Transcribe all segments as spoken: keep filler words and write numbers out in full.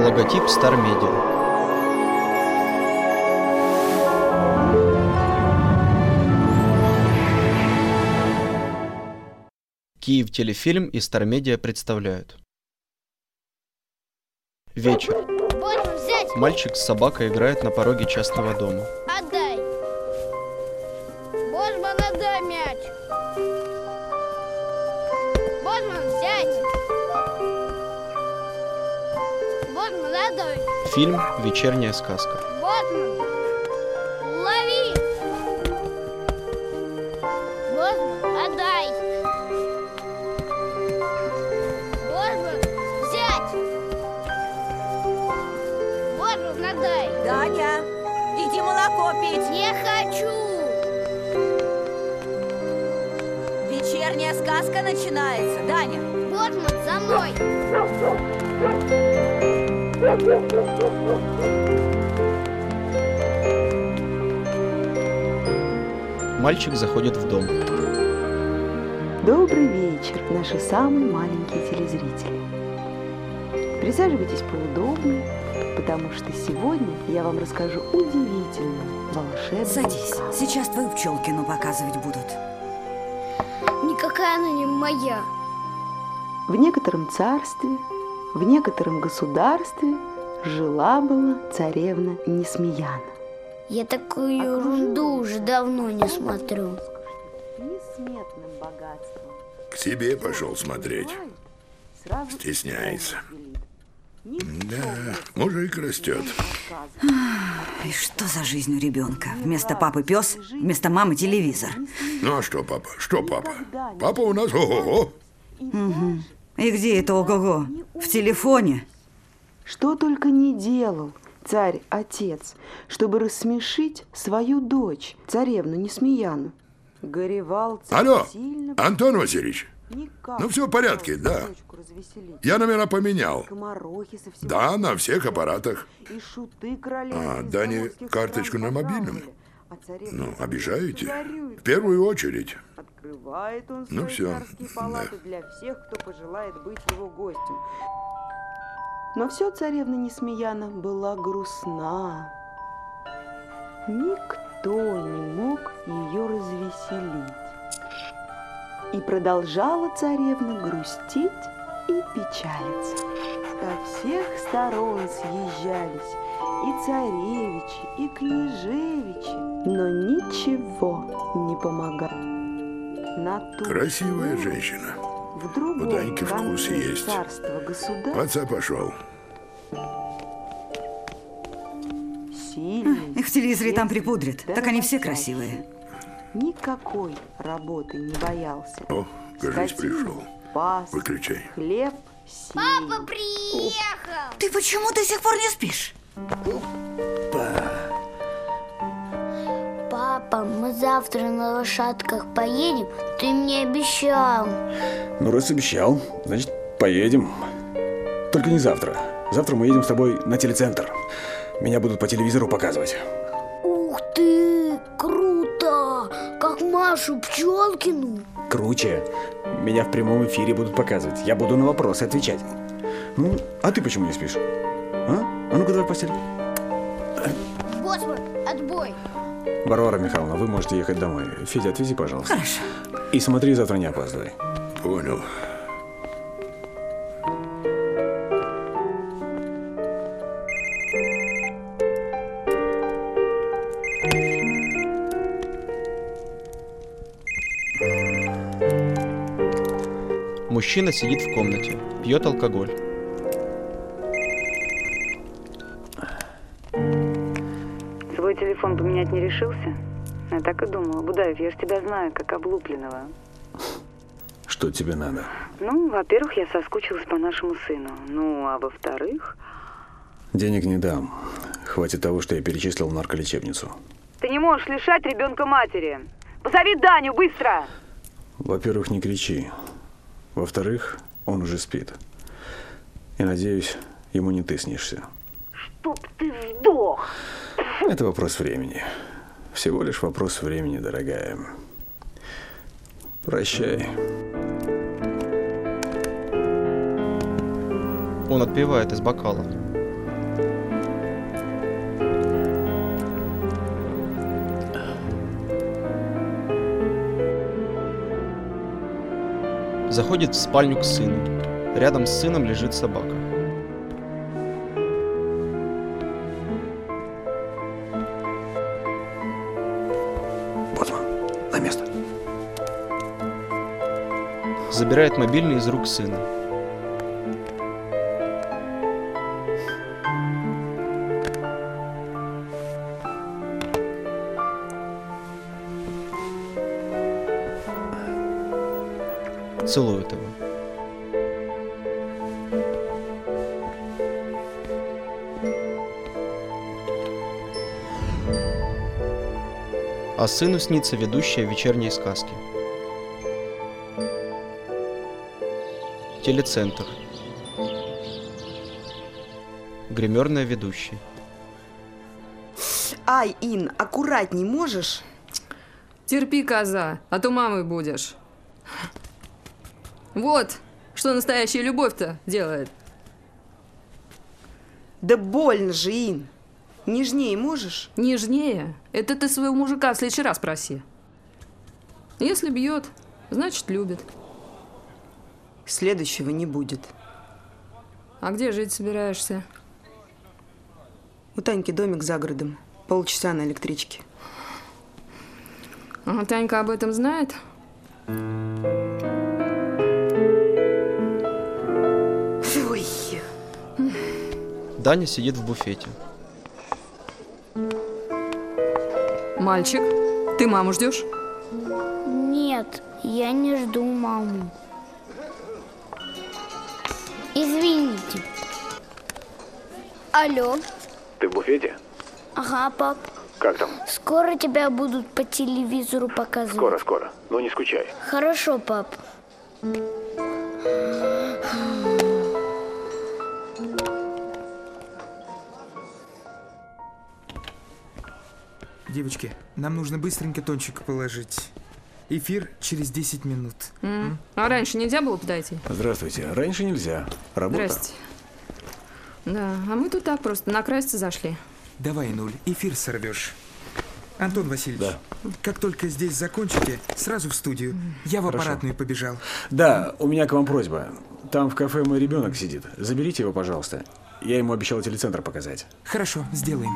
Логотип Стар Медиа. Киевтелефильм и Стар Медиа представляют. Вечер. Мальчик с собакой играет на пороге частного дома. Отдай. Босман, отдай мяч. Босман, взять. Босман, отдай. Фильм «Вечерняя сказка». Босман, лови. Босман, отдай. Босман, взять. Босман, отдай. Даня, иди молоко пить. Не хочу. Вечерняя сказка начинается. Даня. Босман, за мной. Мальчик заходит в дом. Добрый вечер, наши самые маленькие телезрители. Присаживайтесь поудобнее, потому что сегодня я вам расскажу удивительную, волшебную Садись, сказку. сейчас твою Пчелкину показывать будут. Никакая она не моя. В некотором царстве, в некотором государстве жила-была царевна Несмеяна. Я такую ерунду уже давно не смотрю. Несметным богатством. К тебе пошел смотреть. Стесняется. Да, мужик растет. И что за жизнь у ребенка? Вместо папы пес, вместо мамы телевизор. Ну а что, папа? Что, папа? Папа у нас ого-го. Угу. И где это ого-го? В телефоне? Что только не делал царь-отец, чтобы рассмешить свою дочь, царевну Несмеяну. Горевал царь Алло, сильно, Антон Васильевич. никак Ну все в порядке, не да. мог дочку развеселить. Я номера поменял. Скоморохи со всего Да, на света всех аппаратах. и шуты королевы А, из Дане заморских карточку стран на мобильном? пожаловали, а царевна Ну, Несмеяна обижаете? горюет. В первую очередь. Открывает он Ну, свои всё, царские палаты да. для всех, кто пожелает быть его гостем. Но все царевна Несмеяна была грустна. Никто не мог ее развеселить. И продолжала царевна грустить и печалиться. Со всех сторон съезжались и царевичи, и княжевичи, но ничего не помогало. На ту Красивая пору женщина. в другом У Даньки вкус конце есть. царства В государства отца пошел. сильный, Их в телевизоре там припудрят. да Так они все работящий. красивые. Никакой работы не боялся. О, кажись, Скотину пришел. пас, Выключай. хлеб, сеял. Папа приехал. Ты почему до сих пор не спишь? Папа, мы завтра на лошадках поедем. Ты мне обещал. Ну, раз обещал, значит, поедем. Только не завтра. Завтра мы едем с тобой на телецентр. Меня будут по телевизору показывать. Ух ты, круто! Как Машу Пчелкину. Круче. Меня в прямом эфире будут показывать. Я буду на вопросы отвечать. Ну, а ты почему не спишь? А? А ну-ка давай в постель. Босман, отбой. Варвара Михайловна, вы можете ехать домой. Федя, отвези, пожалуйста. Хорошо. И смотри, завтра не опаздывай. Понял. Мужчина сидит в комнате, пьет алкоголь. Свой телефон поменять не решился? Я так и думала. Будаев, я ж тебя знаю, как облупленного. Что тебе надо? Ну, во-первых, я соскучилась по нашему сыну. Ну, а во-вторых... Денег не дам. Хватит того, что я перечислил в нарколечебницу. Ты не можешь лишать ребенка матери. Позови Даню, быстро! Во-первых, не кричи. Во-вторых, он уже спит. И, надеюсь, ему не ты снишься. Чтоб ты сдох! Это вопрос времени. Всего лишь вопрос времени, дорогая. Прощай. Он отпивает из бокала. Заходит в спальню к сыну. Рядом с сыном лежит собака. Боцман, на место. Забирает мобильный из рук сына. Целует его. А сыну снится ведущая вечерней сказки. Телецентр. Гримерная ведущая. Ай, Ин, аккуратней можешь? Терпи, коза, а то мамой будешь. Вот, что настоящая любовь-то делает. Да больно же, Ин. Нежнее можешь? Нежнее? Это ты своего мужика в следующий раз проси. Если бьет, значит любит. Следующего не будет. А где жить собираешься? У Таньки домик за городом. Полчаса на электричке. А Танька об этом знает? Ой. Даня сидит в буфете. Мальчик, ты маму ждешь? Нет, я не жду маму. Извините. Алло. Ты в буфете? Ага, пап. Как там? Скоро тебя будут по телевизору показывать. Скоро, скоро. Ну не скучай. Хорошо, пап. Девочки, нам нужно быстренько тончик положить. Эфир через десять минут. Mm. А раньше нельзя было подойти? Здравствуйте. Раньше нельзя. Работа. Здрасте. Да, а мы тут так просто накраситься зашли. Давай, Нуль, эфир сорвешь. Антон Васильевич, да. Как только здесь закончите, сразу в студию. Я в Хорошо. аппаратную побежал. Да, у меня к вам просьба. Там в кафе мой ребенок сидит. Заберите его, пожалуйста. Я ему обещал телецентр показать. Хорошо, сделаем.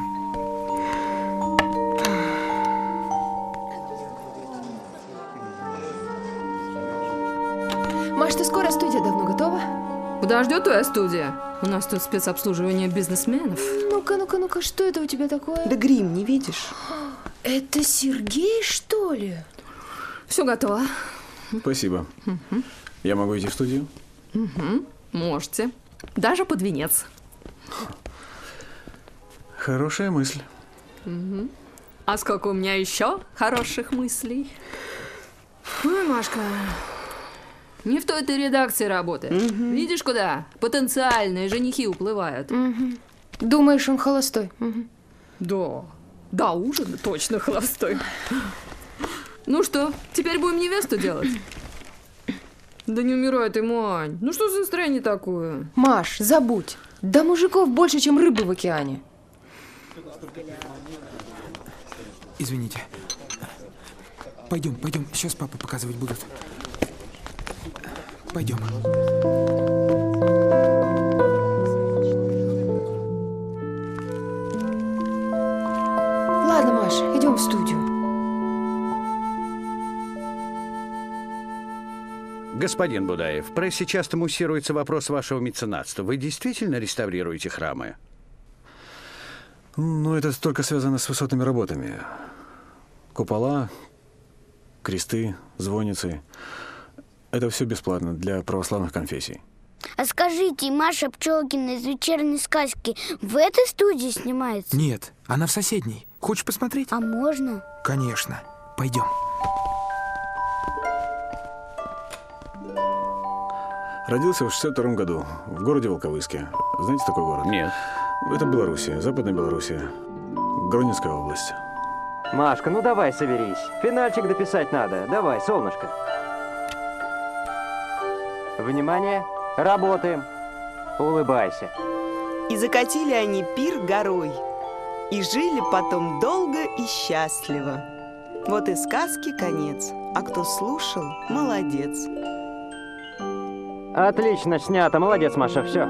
Маш, ты скоро, студия давно готова? Подождет твоя студия. У нас тут спецобслуживание бизнесменов. Ну-ка, ну-ка, ну-ка, что это у тебя такое? Да грим не видишь? Это Сергей, что ли? Все готово. Спасибо. Угу. Я могу идти в студию? Угу. Можете. Даже под венец. Хорошая мысль. Угу. А сколько у меня еще хороших мыслей. Ой, Машка, не в той ты редакции работаешь. Угу. Видишь, куда потенциальные женихи уплывают? Угу. Думаешь, он холостой? Угу. Да. Да, ужин точно холостой. Ну что, теперь будем невесту делать? Да не умирай ты, Мань. Ну что за настроение такое? Маш, забудь. Да мужиков больше, чем рыбы в океане. Извините. Пойдем, пойдем. Сейчас папу показывать будут. Пойдем. Ладно, Маш, идем в студию. Господин Будаев, в прессе часто муссируется вопрос вашего меценатства. Вы действительно реставрируете храмы? Ну, это только связано с высотными работами. Купола, кресты, звонницы. Это все бесплатно для православных конфессий. А скажите, Маша Пчелкина из вечерней сказки в этой студии снимается? Нет, она в соседней. Хочешь посмотреть? А можно? Конечно. Пойдем. Родился в шестьдесят втором году в городе Волковыске. Знаете такой город? Нет. Это Белоруссия, Западная Белоруссия, Гронинская область. Машка, ну давай соберись. Финальчик дописать надо. Давай, солнышко. Внимание, работаем. Улыбайся. И закатили они пир горой. И жили потом долго и счастливо. Вот и сказки конец. А кто слушал, молодец. Отлично снято. Молодец, Маша. Все.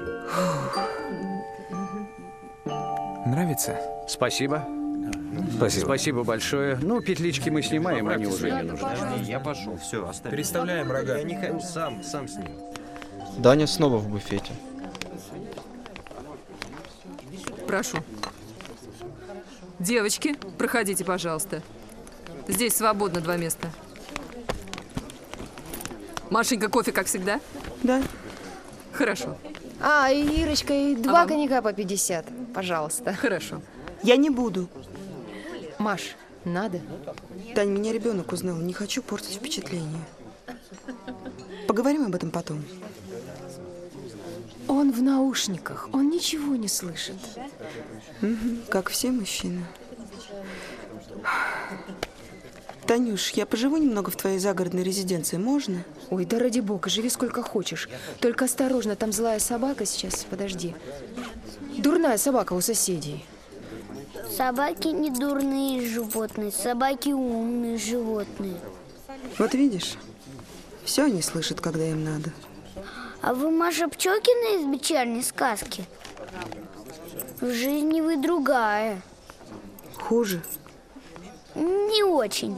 Нравится? Спасибо. Спасибо. Спасибо большое. Ну, петлички мы снимаем, они уже не нужны. Я пошел. Все, оставь. Переставляем рога. Я не хочу. Сам, сам с ним. Даня снова в буфете. Прошу. Девочки, проходите, пожалуйста. Здесь свободно два места. Машенька, кофе, как всегда? Да. Хорошо. А, и Ирочка, и два А вам? коньяка по пятьдесят, пожалуйста. Хорошо. Я не буду. Маш, надо? Тань, меня ребенок узнал. Не хочу портить впечатление. Поговорим об этом потом. Он в наушниках, он ничего не слышит. Угу, как все мужчины. Танюш, я поживу немного в твоей загородной резиденции, можно? Ой, да ради бога, живи сколько хочешь. Только осторожно, там злая собака сейчас, подожди. Дурная собака у соседей. Собаки не дурные животные, собаки умные животные. Вот видишь, все они слышат, когда им надо. А вы Маша Пчелкина из вечерней сказки? В жизни вы другая. Хуже? Не очень.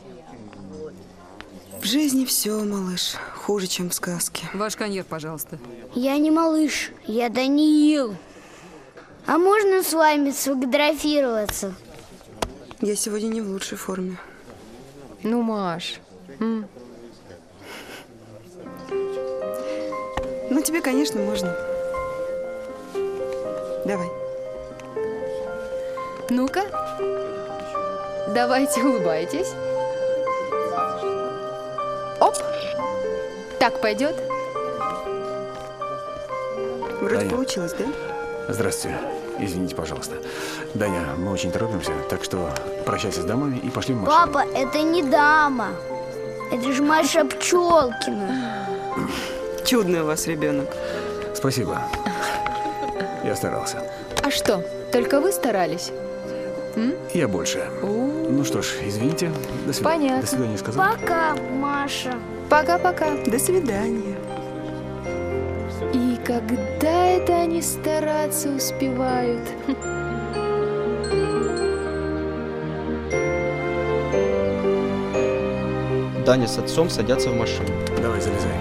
В жизни все, малыш, хуже, чем в сказке. Ваш коньяк, пожалуйста. Я не малыш, я Даниил. А можно с вами сфотографироваться? Я сегодня не в лучшей форме. Ну, Маш. М. Ну, тебе, конечно, можно. Давай. Ну-ка. Давайте, улыбайтесь. Оп. Так пойдет? Вроде Даня. получилось, да? Здравствуйте. Извините, пожалуйста. Даня, мы очень торопимся, так что прощайся с дамами и пошли в машину. Папа, это не дама. Это же Маша Пчелкина. Чудный у вас ребенок. Спасибо. Я старался. А что, только вы старались? М? Я больше. Ну что ж, извините. До свидания. Понятно. До свидания, сказал. Пока, Маша. Пока-пока. До свидания. И когда это они стараться успевают? Даня с отцом садятся в машину. Давай, залезай.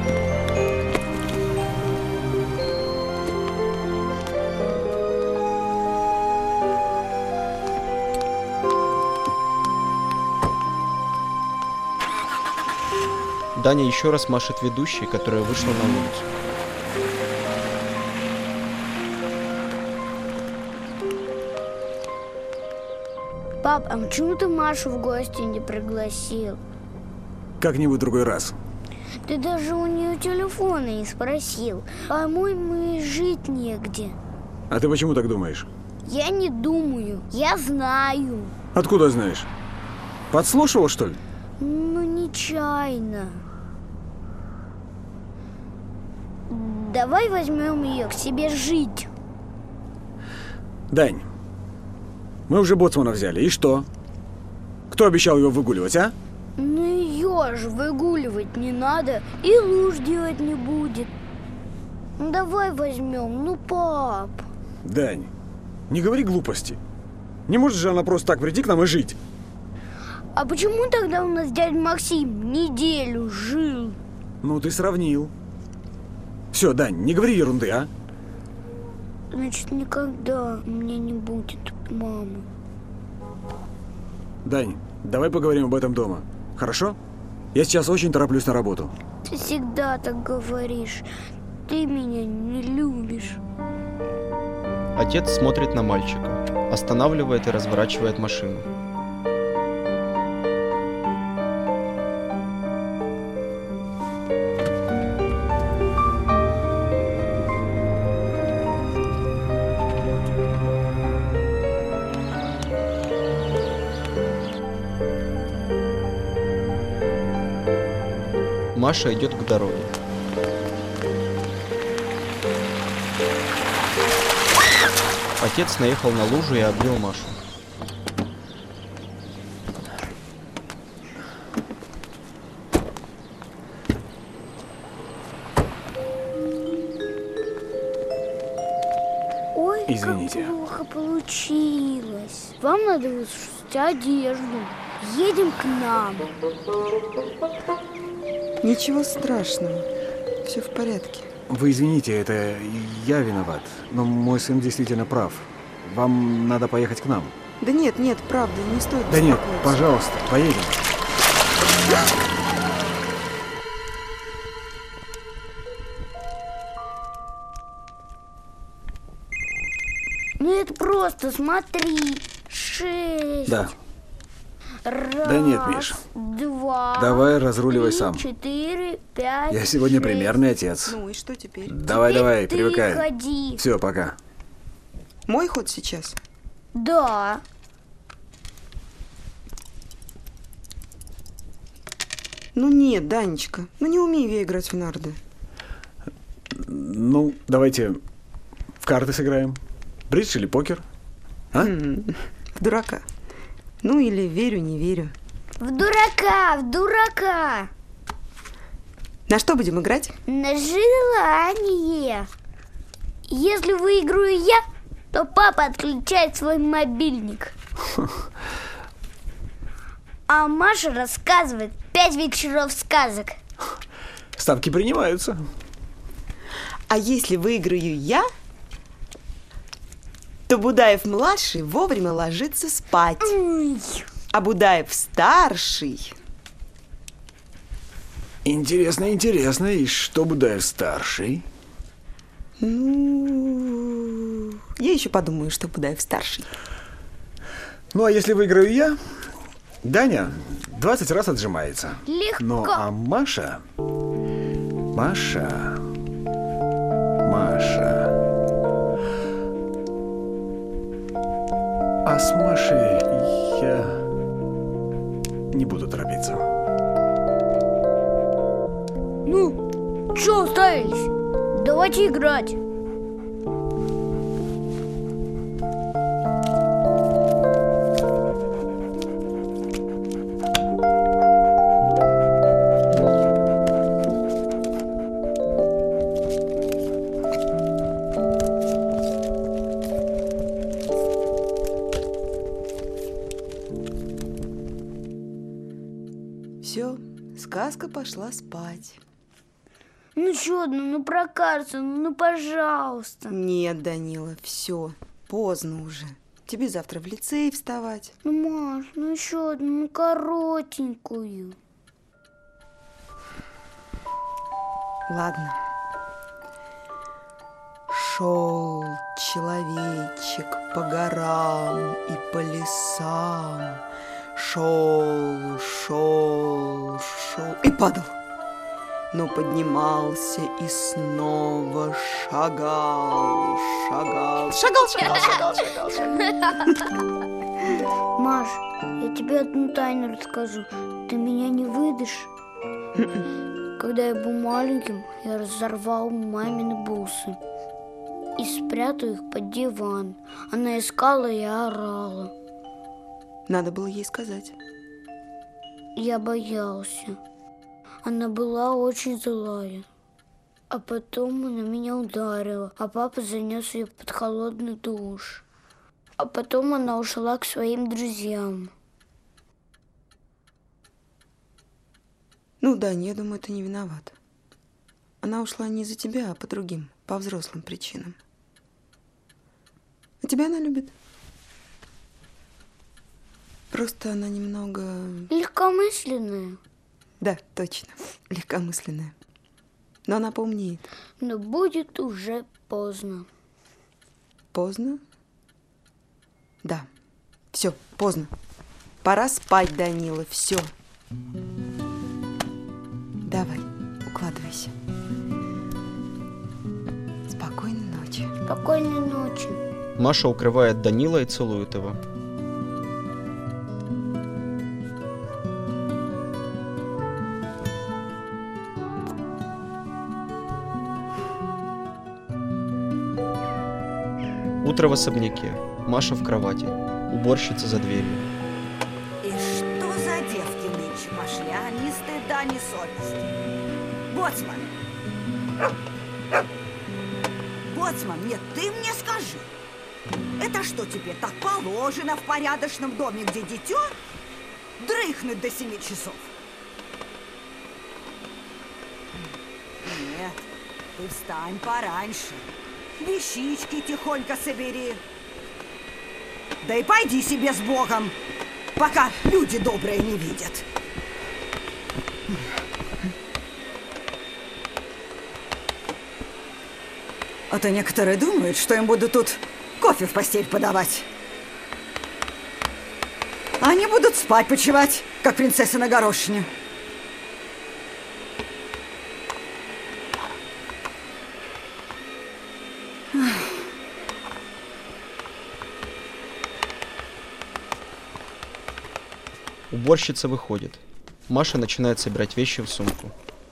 Даня еще раз машет ведущей, которая вышла на улицу. Пап, а почему ты Машу в гости не пригласил? Как-нибудь другой раз. Ты даже у нее телефона не спросил. А мой мы жить негде. А ты почему так думаешь? Я не думаю, я знаю. Откуда знаешь? Подслушивал, что ли? Ну, нечаянно. Давай возьмем ее к себе жить. Дань, мы уже боцмана взяли. И что? Кто обещал его выгуливать, а? Ну ее же выгуливать не надо, и луж делать не будет. Ну давай возьмем, ну пап. Дань, не говори глупости. Не может же она просто так прийти к нам и жить. А почему тогда у нас дядя Максим неделю жил? Ну, ты сравнил. Все, Дань, не говори ерунды, а? Значит, никогда у меня не будет мамы. Дань, давай поговорим об этом дома. Хорошо? Я сейчас очень тороплюсь на работу. Ты всегда так говоришь. Ты меня не любишь. Отец смотрит на мальчика, останавливает и разворачивает машину. Маша идет к дороге. Отец наехал на лужу и обнял Машу. Извините. Как плохо получилось. Вам надо высушить одежду. Едем к нам. Ничего страшного. Все в порядке. Вы извините, это я виноват. Но мой сын действительно прав. Вам надо поехать к нам. Да нет, нет, правда, не стоит Да нет, беспокоиться. пожалуйста, поедем. Ну это просто, смотри. Шесть. Да. Раз, Да нет, Миш. Два. Давай разруливай три, сам. Четыре, пять. Я сегодня шесть. примерный отец. Ну и что теперь? Давай, Теперь давай, ты привыкай. ходи. Все, пока. Мой ход сейчас? Да. Ну нет, Данечка, ну не умею я играть в нарды. Ну, давайте в карты сыграем. Бридж или покер? А? М-м, в дурака. Ну или верю, не верю. В дурака, в дурака. На что будем играть? На желание. Если выиграю я, то папа отключает свой мобильник. А Маша рассказывает пять вечеров сказок. Ставки принимаются. А если выиграю я, то Будаев-младший вовремя ложится спать. Ой. А Будаев-старший... Интересно, интересно. И что Будаев-старший? Ну, я еще подумаю, что Будаев-старший. Ну, а если выиграю я, Даня двадцать раз отжимается. Легко. Ну, а Маша... Маша... Маша... А с Машей я не буду торопиться. Ну, что уставились? Давайте играть. Все, сказка пошла спать. Ну что, ну, ну прокарся, ну, ну пожалуйста. Нет, Данила, все, поздно уже. Тебе завтра в лицей вставать. Ну, Маш, ну еще одну, ну коротенькую. Ладно. Шел человечек по горам и по лесам. Шел, шел, шел и падал. Но поднимался и снова шагал, шагал, шагал, шагал, шагал, шагал, шагал. Маш, я тебе одну тайну расскажу. Ты меня не выдашь? Когда я был маленьким, я разорвал мамины бусы и спрятал их под диван. Она искала и орала. Надо было ей сказать. Я боялся. Она была очень злая. А потом она меня ударила, а папа занес ее под холодный душ. А потом она ушла к своим друзьям. Ну да, я думаю, ты не виноват. Она ушла не из-за тебя, а по другим, по взрослым причинам. А тебя она любит. Просто она немного... Легкомысленная. Да, точно, легкомысленная. Но она поумнеет. Но будет уже поздно. Поздно? Да, все, поздно. Пора спать, Данила, все. Давай, укладывайся. Спокойной ночи. Спокойной ночи. Маша укрывает Данила и целует его. Утро в особняке. Маша в кровати. Уборщица за дверью. И что за девки нынче пошли, а? Ни стыда, ни совести. Боцман! Боцман, нет, ты мне скажи, Это что теперь, так положено в порядочном доме, где дитё дрыхнуть до семи часов? Нет, ты встань пораньше. Вещички тихонько собери. Да и пойди себе с Богом, пока люди добрые не видят. А то некоторые думают, что им будут тут кофе в постель подавать. А они будут спать, почивать, как принцесса на горошине. Уборщица выходит. Маша начинает собирать вещи в сумку.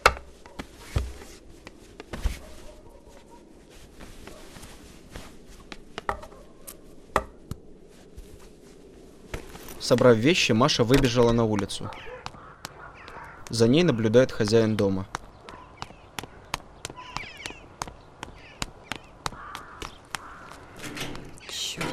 Собрав вещи, Маша выбежала на улицу. За ней наблюдает хозяин дома. Черт.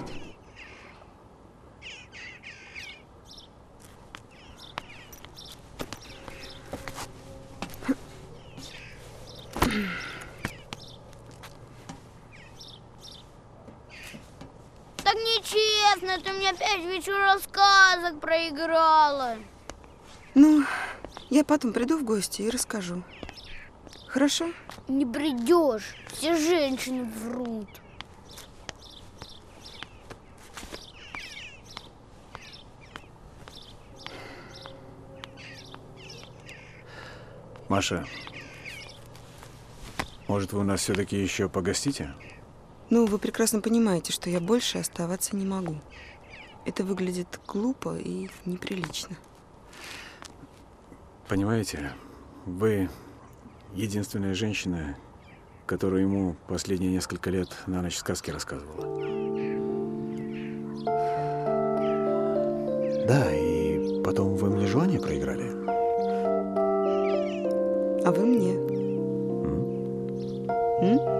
Так нечестно, ты мне опять вечера сказок проиграла. Ну, я потом приду в гости и расскажу. Хорошо? Не придешь, все женщины врут. Маша, может, вы у нас все-таки еще погостите? Ну, вы прекрасно понимаете, что я больше оставаться не могу. Это выглядит глупо и неприлично. Понимаете, вы единственная женщина, которая ему последние несколько лет на ночь сказки рассказывала. Да, и потом вы мне желание проиграли. А вы мне. М? М?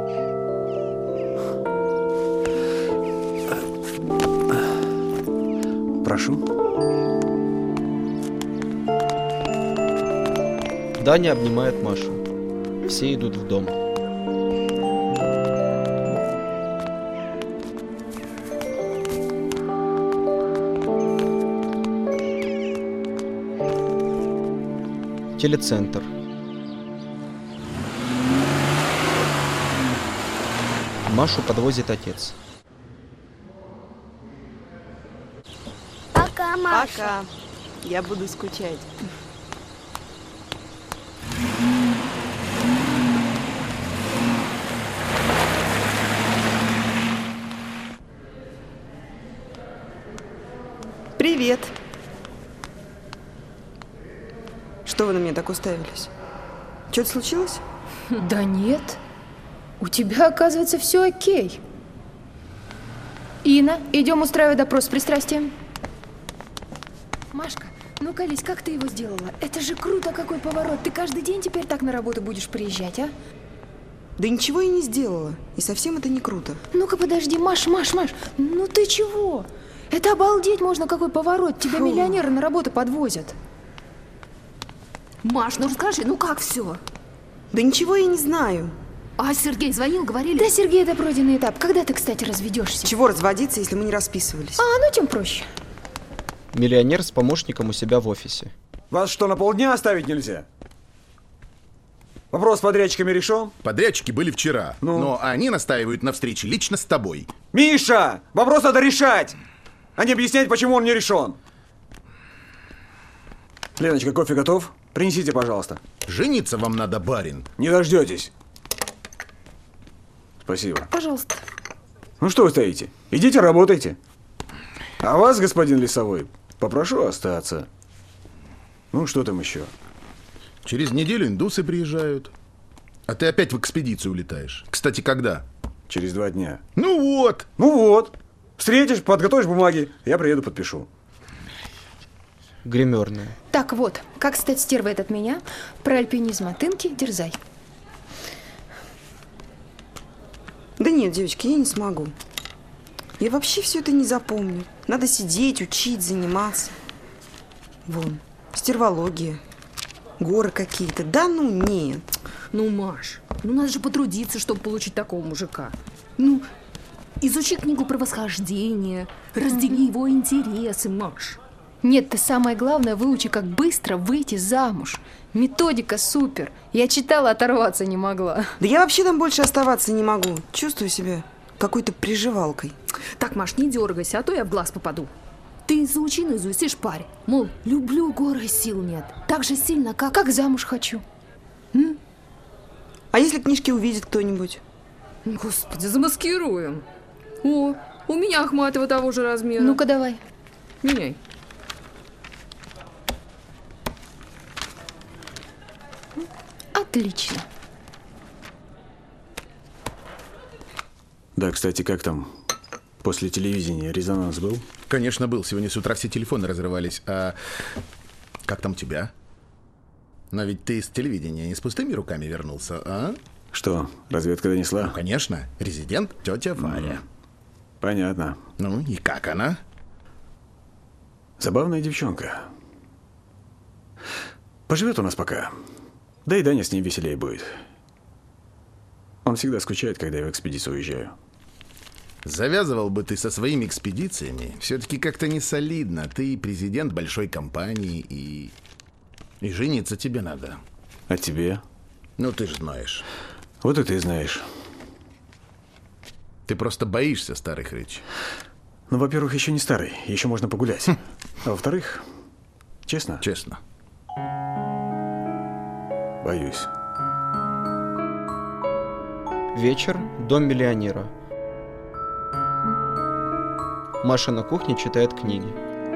Прошу. Даня обнимает Машу. Все идут в дом. Телецентр. Машу подвозит отец. Пока, Маша. Пока. Я буду скучать. Привет. Что вы на меня так уставились? Что-то случилось? Да нет. У тебя, оказывается, все окей. Инна, идем устраивать допрос с пристрастием. Машка, ну колись, как ты его сделала? Это же круто, какой поворот. Ты каждый день теперь так на работу будешь приезжать, а? Да ничего я не сделала. И совсем это не круто. Ну-ка подожди, Маш, Маш, Маш, ну ты чего? Это обалдеть можно, какой поворот. Тебя Фу. миллионеры на работу подвозят. Маш, ну расскажи, ну как все? Да ничего я не знаю. А Сергей звонил, говорили? Да, Сергей, это пройденный этап. Когда ты, кстати, разведешься? Чего разводиться, если мы не расписывались? А, ну тем проще. Миллионер с помощником у себя в офисе. Вас что, на полдня оставить нельзя? Вопрос с подрядчиками решен? Подрядчики были вчера, ну? Но они настаивают на встрече лично с тобой. Миша! Вопрос надо решать! А не объяснять, почему он не решен. Леночка, кофе готов? Принесите, пожалуйста. Жениться вам надо, барин. Не дождетесь. Спасибо. Пожалуйста. Ну что вы стоите? Идите, работайте. А вас, господин Лесовой, попрошу остаться. Ну, что там еще? Через неделю индусы приезжают. А ты опять в экспедицию улетаешь. Кстати, когда? Через два дня. Ну вот. Ну вот. Встретишь, подготовишь бумаги, я приеду, подпишу. Гримерная. Так вот, как стать стервой от меня? Про альпинизм от Инки дерзай. Да нет, девочки, я не смогу. Я вообще все это не запомню. Надо сидеть, учить, заниматься. Вон, стервология, горы какие-то. Да ну нет. Ну, Маш, ну надо же потрудиться, чтобы получить такого мужика. Ну, изучи книгу про восхождение, раздели его интересы, Маш. Нет, ты самое главное выучи, как быстро выйти замуж. Методика супер. Я читала, оторваться не могла. Да я вообще там больше оставаться не могу. Чувствую себя какой-то приживалкой. Так, Маш, не дергайся, а то я в глаз попаду. Ты заучи наизусть и шпарь. Мол, люблю горы, сил нет. Так же сильно, как... Как замуж хочу. М? А если книжки увидит кто-нибудь? Господи, замаскируем. О, у меня Ахматова того же размера. Ну-ка, давай. Меняй. Отлично. Да, кстати, как там? После телевидения резонанс был? Конечно, был. Сегодня с утра все телефоны разрывались. А как там у тебя? Но ведь ты с телевидения не с пустыми руками вернулся, а? Что, разведка донесла? Ну, конечно. Резидент тетя Варя. Понятно. Ну, и как она? Забавная девчонка. Поживет у нас пока. Да и Даня с ним веселее будет. Он всегда скучает, когда я в экспедицию уезжаю. Завязывал бы ты со своими экспедициями. Все-таки как-то не солидно. Ты президент большой компании, и... И жениться тебе надо. А тебе? Ну, ты же знаешь. Вот и ты знаешь. Ты просто боишься старых речей. Ну, во-первых, еще не старый. Еще можно погулять. А во-вторых, честно? Честно. Боюсь. Вечер. Дом миллионера. Маша на кухне читает книги.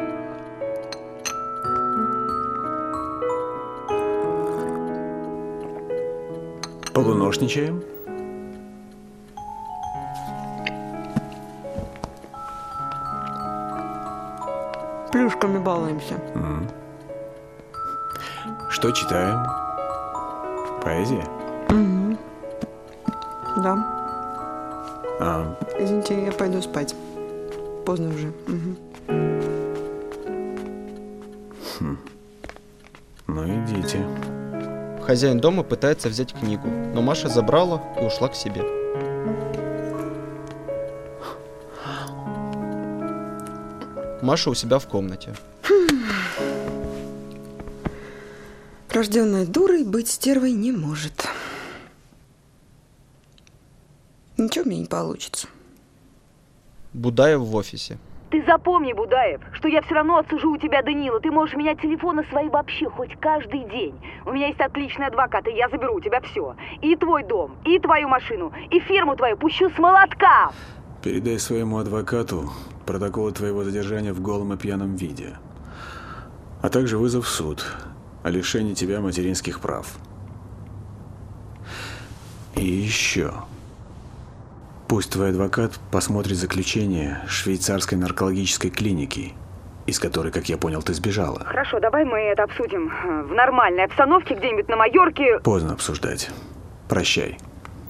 Полуношничаем? Плюшками балуемся. Mm. Что читаем? Поэзия? Угу. Да. А. Извините, я пойду спать. Поздно уже. Угу. Хм. Ну, идите. Хозяин дома пытается взять книгу, но Маша забрала и ушла к себе. Маша у себя в комнате. Рожденная дурой быть стервой не может. Ничего у меня не получится. Будаев в офисе. Ты запомни, Будаев, что я все равно отсужу у тебя Данила. Ты можешь менять телефоны свои вообще хоть каждый день. У меня есть отличный адвокат, и я заберу у тебя все. И твой дом, и твою машину, и фирму твою пущу с молотка. Передай своему адвокату протоколы твоего задержания в голом и пьяном виде, а также вызов в суд о лишении тебя материнских прав. И еще. Пусть твой адвокат посмотрит заключение швейцарской наркологической клиники, из которой, как я понял, ты сбежала. Хорошо, давай мы это обсудим в нормальной обстановке, где-нибудь на Майорке. Поздно обсуждать. Прощай.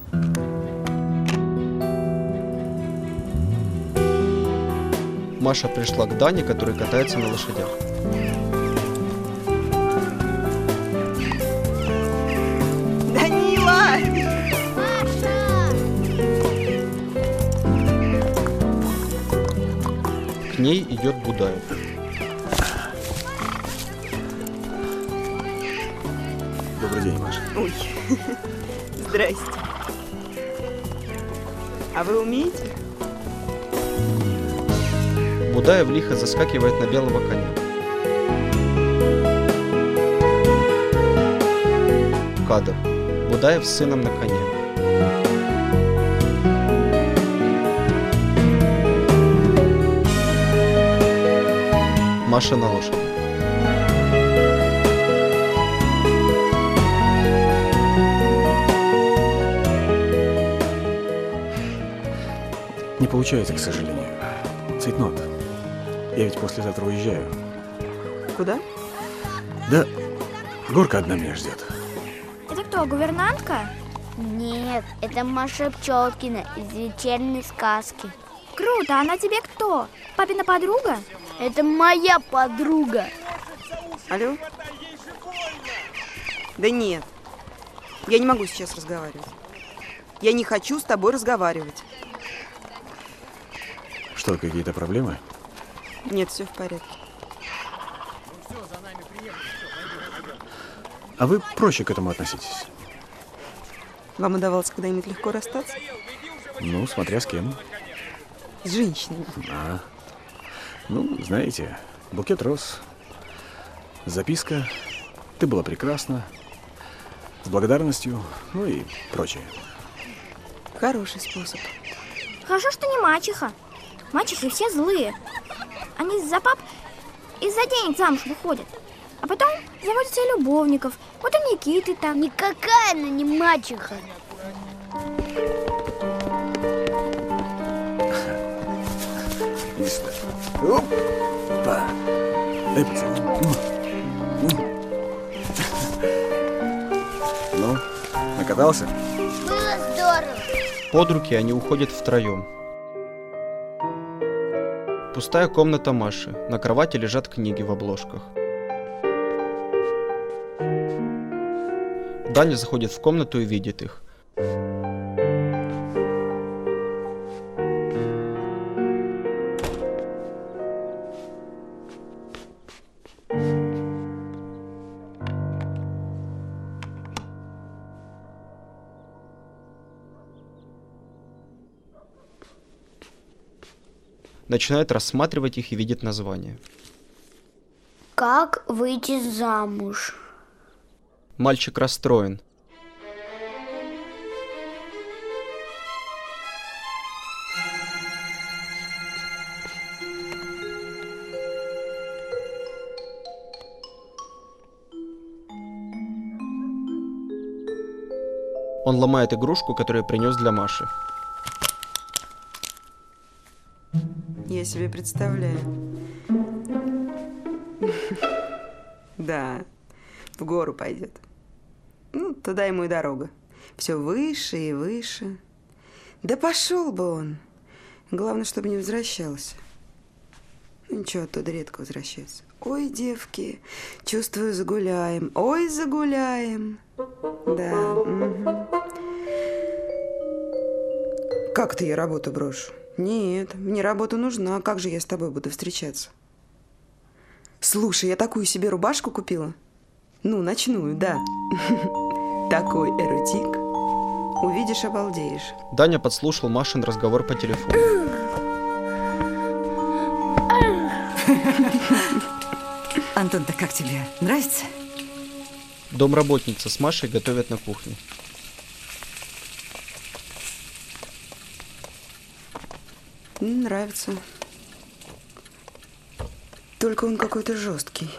Маша пришла к Дане, который катается на лошадях. Данила! К ней идет Будаев. Добрый день, Маша. Ой, здрасте. А вы умеете? Будаев лихо заскакивает на белого коня. Кадр. Будаев с сыном на коне. Маша на лошади. Не получается, к сожалению. Цейтнот. Я ведь послезавтра уезжаю. Куда? Да, горка одна меня ждет. Это кто, гувернантка? Нет, это Маша Пчелкина из вечерней сказки. Круто, она тебе кто? Папина подруга? Это моя подруга. Алло? Да нет, я не могу сейчас разговаривать. Я не хочу с тобой разговаривать. Что, какие-то проблемы? Нет, все в порядке. А вы проще к этому относитесь? Вам удавалось когда-нибудь легко расстаться? Ну, смотря с кем. С женщинами. А, ну, знаете, букет роз, записка, ты была прекрасна, с благодарностью, ну и прочее. Хороший способ. Хорошо, что не мачеха. Мачехи все злые. Они за пап из-за денег замуж выходят. А потом заводят себе любовников. Вот и Никиты там. Никакая она не мачеха. Иди сюда. Опа. Дай поцелуй. Ну, накатался? Было здорово. Под руки они уходят втроем. Пустая комната Маши. На кровати лежат книги в обложках. Даня заходит в комнату и видит их. Начинает рассматривать их и видит название. Как выйти замуж? Мальчик расстроен. Он ломает игрушку, которую принес для Маши. Я себе представляю. Да, в гору пойдет. Ну, туда ему и дорога. Все выше и выше. Да пошел бы он. Главное, чтобы не возвращался. Ну, ничего, оттуда редко возвращается. Ой, девки, чувствую, загуляем. Ой, загуляем. Да. Угу. Как ты я работу брошу? Нет, мне работа нужна. Как же я с тобой буду встречаться? Слушай, я такую себе рубашку купила. Ну, ночную, да. Такой эротик. Увидишь, обалдеешь. Даня подслушал Машин разговор по телефону. Антон-то как тебе? Нравится? Домработница с Машей готовят на кухне. Нравится. Только он какой-то жесткий.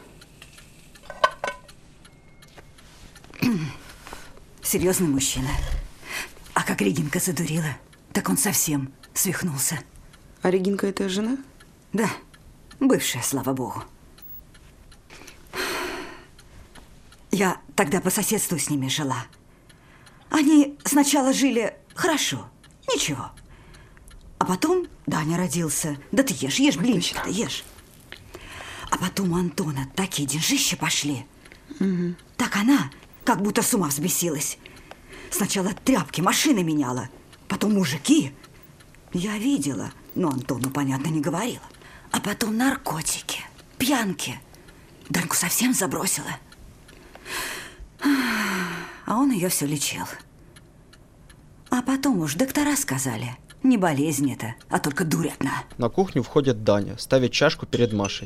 Серьезный мужчина. А как Регинка задурила, так он совсем свихнулся. А Регинка это жена? Да, бывшая, слава богу. Я тогда по соседству с ними жила. Они сначала жили хорошо, ничего. А потом Даня родился. Да ты ешь, ешь блинчик-то, ешь. А потом у Антона такие деньжища пошли. Угу. Так она как будто с ума взбесилась. Сначала тряпки, машины меняла. Потом мужики. Я видела, но Антону, понятно, не говорила. А потом наркотики, пьянки. Даньку совсем забросила. А он ее все лечил. А потом уж доктора сказали, не болезнь это, а только дурь одна. На кухню входит Даня, ставит чашку перед Машей.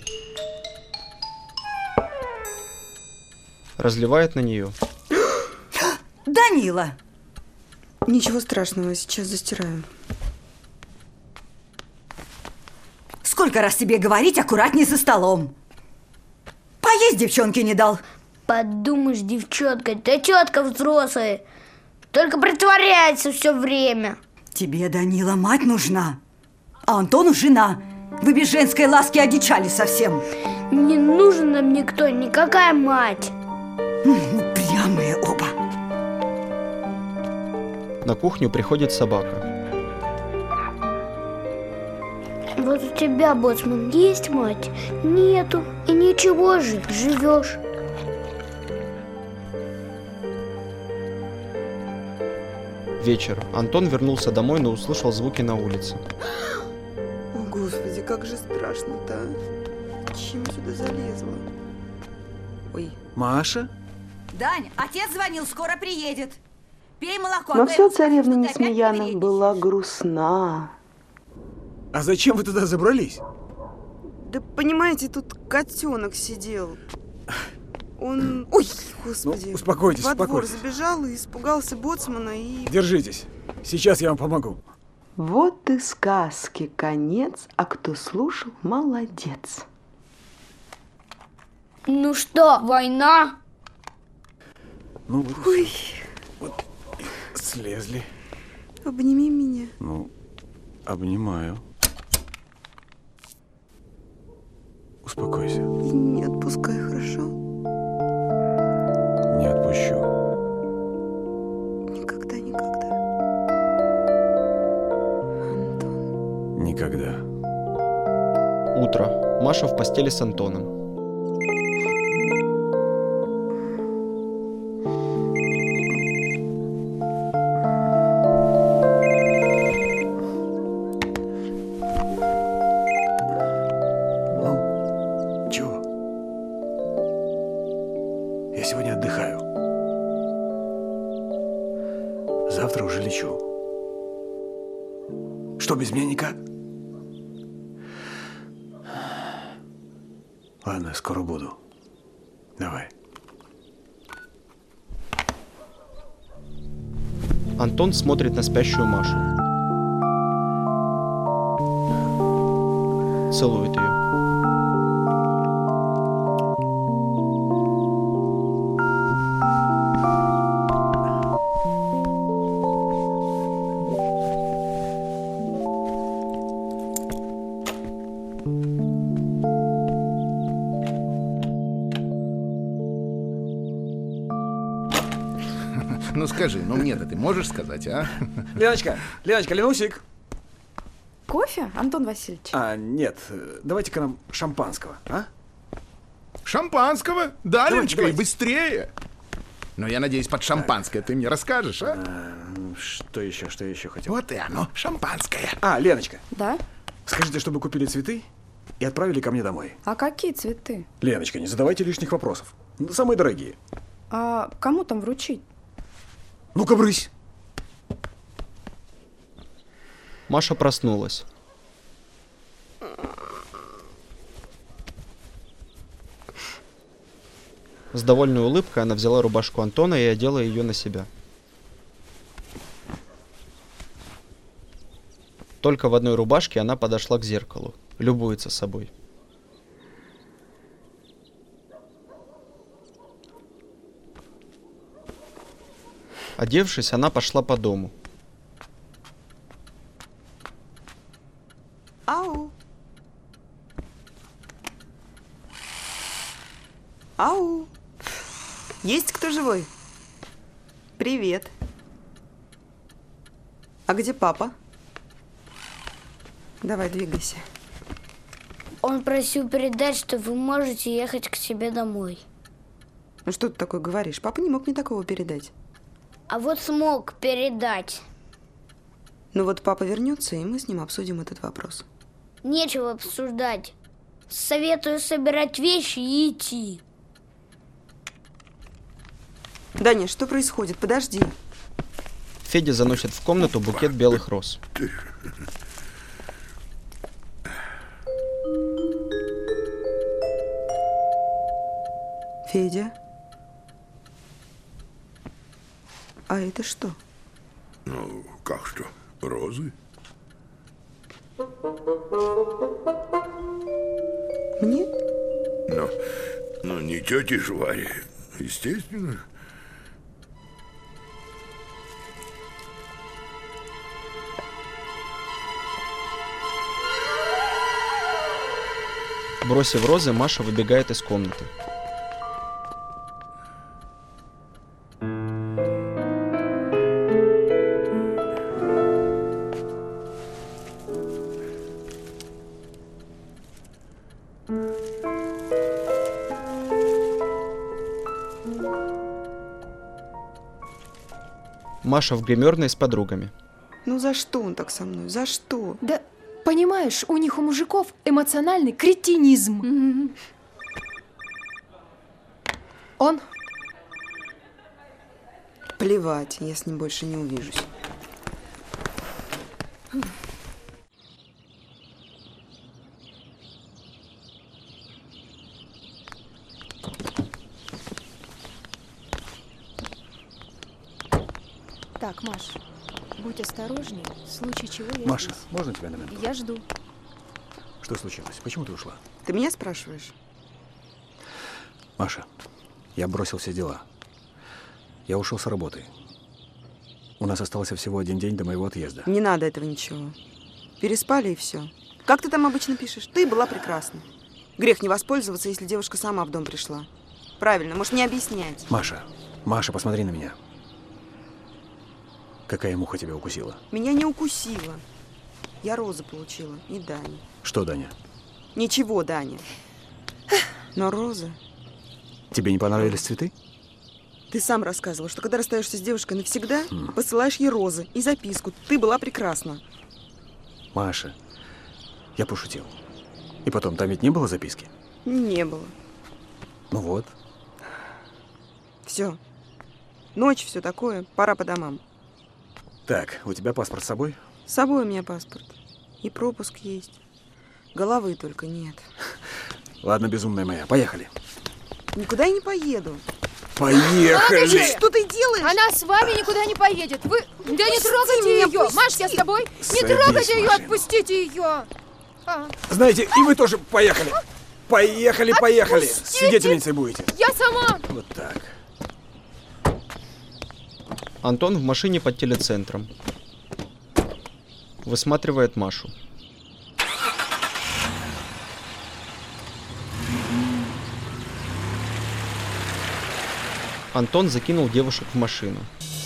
Разливает на нее. Данила! Ничего страшного, сейчас застираю. Сколько раз тебе говорить, аккуратней за столом. Поесть девчонке не дал. Подумаешь, девчонка, ты тетка взрослая. Только притворяется все время. Тебе, Данила, мать нужна. А Антону жена. Вы без женской ласки одичали совсем. Не нужен нам никто, никакая мать. Упрямые оба. На кухню приходит собака. Вот у тебя, боцман, есть мать? Нету. И ничего же, живешь. Вечер. Антон вернулся домой, но услышал звуки на улице. О, Господи, как же страшно-то. Чем я сюда залезла? Ой. Маша? Дань, отец звонил, скоро приедет. Пей молоко. Но все царевна Несмеяна была грустна. А зачем вы туда забрались? Да понимаете, тут котенок сидел. Он... Ой, Господи. Ну, успокойтесь, во двор успокойтесь. забежал и испугался боцмана и... Держитесь. Сейчас я вам помогу. Вот и сказки конец, а кто слушал, молодец. Ну что, война? Ну, Ой. Вот, слезли. Обними меня. Ну, обнимаю. Успокойся. И не отпускай, хорошо? Не отпущу. Никогда, никогда. Антон. Никогда. Утро. Маша в постели с Антоном. Сегодня отдыхаю. Завтра уже лечу. Что, без меня никак? Ладно, скоро буду. Давай. Антон смотрит на спящую Машу. Целует ее. Ну скажи, ну мне-то ты можешь сказать, а? Леночка, Леночка, Ленусик. Кофе, Антон Васильевич? А, нет, давайте-ка нам шампанского, а? Шампанского? Да, Давайте, Леночка, и давайте. быстрее. Но я надеюсь, под шампанское ты мне расскажешь, а? а? Что еще, что еще хотел? Вот и оно, шампанское. А, Леночка. Да? Скажите, чтобы купили цветы и отправили ко мне домой. А какие цветы? Леночка, не задавайте лишних вопросов. Самые дорогие. А кому там вручить? Ну-ка, брысь. Маша проснулась. С довольной улыбкой она взяла рубашку Антона и одела ее на себя. Только в одной рубашке она подошла к зеркалу, любуется собой. Одевшись, она пошла по дому. Ау. Ау. Есть кто живой? Привет. А где папа? Давай, двигайся. Он просил передать, что вы можете ехать к себе домой. Ну что ты такое говоришь? Папа не мог мне такого передать. А вот смог передать. Ну вот папа вернется, и мы с ним обсудим этот вопрос. Нечего обсуждать. Советую собирать вещи и идти. Даня, что происходит? Подожди. Федя заносит в комнату букет белых роз. Федя? А это что? Ну, как что? Розы? Мне? Ну, ну не тети ж Варе, естественно. Бросив розы, Маша выбегает из комнаты. Маша в гримерной с подругами. Ну за что он так со мной? За что? Да, понимаешь, у них, у мужиков, эмоциональный кретинизм. Mm-hmm. Он? Плевать, я с ним больше не увижусь. Так, Маш, будь осторожней, в случае чего я Маша, здесь. можно тебя на минуту? Я жду. Что случилось? Почему ты ушла? Ты меня спрашиваешь? Маша, я бросил все дела. Я ушел с работы. У нас остался всего один день до моего отъезда. Не надо этого ничего. Переспали и все. Как ты там обычно пишешь? Ты была прекрасна. Грех не воспользоваться, если девушка сама в дом пришла. Правильно, можешь не объяснять. Маша, Маша, посмотри на меня. Какая муха тебя укусила? Меня не укусила. Я розы получила. И Даня. Что, Даня? Ничего, Даня. Но розы... Тебе не понравились цветы? Ты сам рассказывал, что когда расстаешься с девушкой навсегда, mm. посылаешь ей розы и записку. Ты была прекрасна. Маша, я пошутил. И потом, там ведь не было записки? Не было. Ну вот. Все. Ночь, все такое. Пора по домам. Так, у тебя паспорт с собой? С собой у меня паспорт. И пропуск есть. Головы только нет. Ладно, безумная моя, поехали. Никуда я не поеду. Поехали! Мама, что ты делаешь? Она с вами никуда не поедет. Вы... Да не трогайте ее! Пусти. Маш, я с тобой. Садись, не трогайте ее, Маша. отпустите ее. А. Знаете, и вы тоже поехали. Поехали, поехали. Свидетельницей будете. Я сама. Вот так. Антон в машине под телецентром. Высматривает Машу. Антон закинул девушек в машину.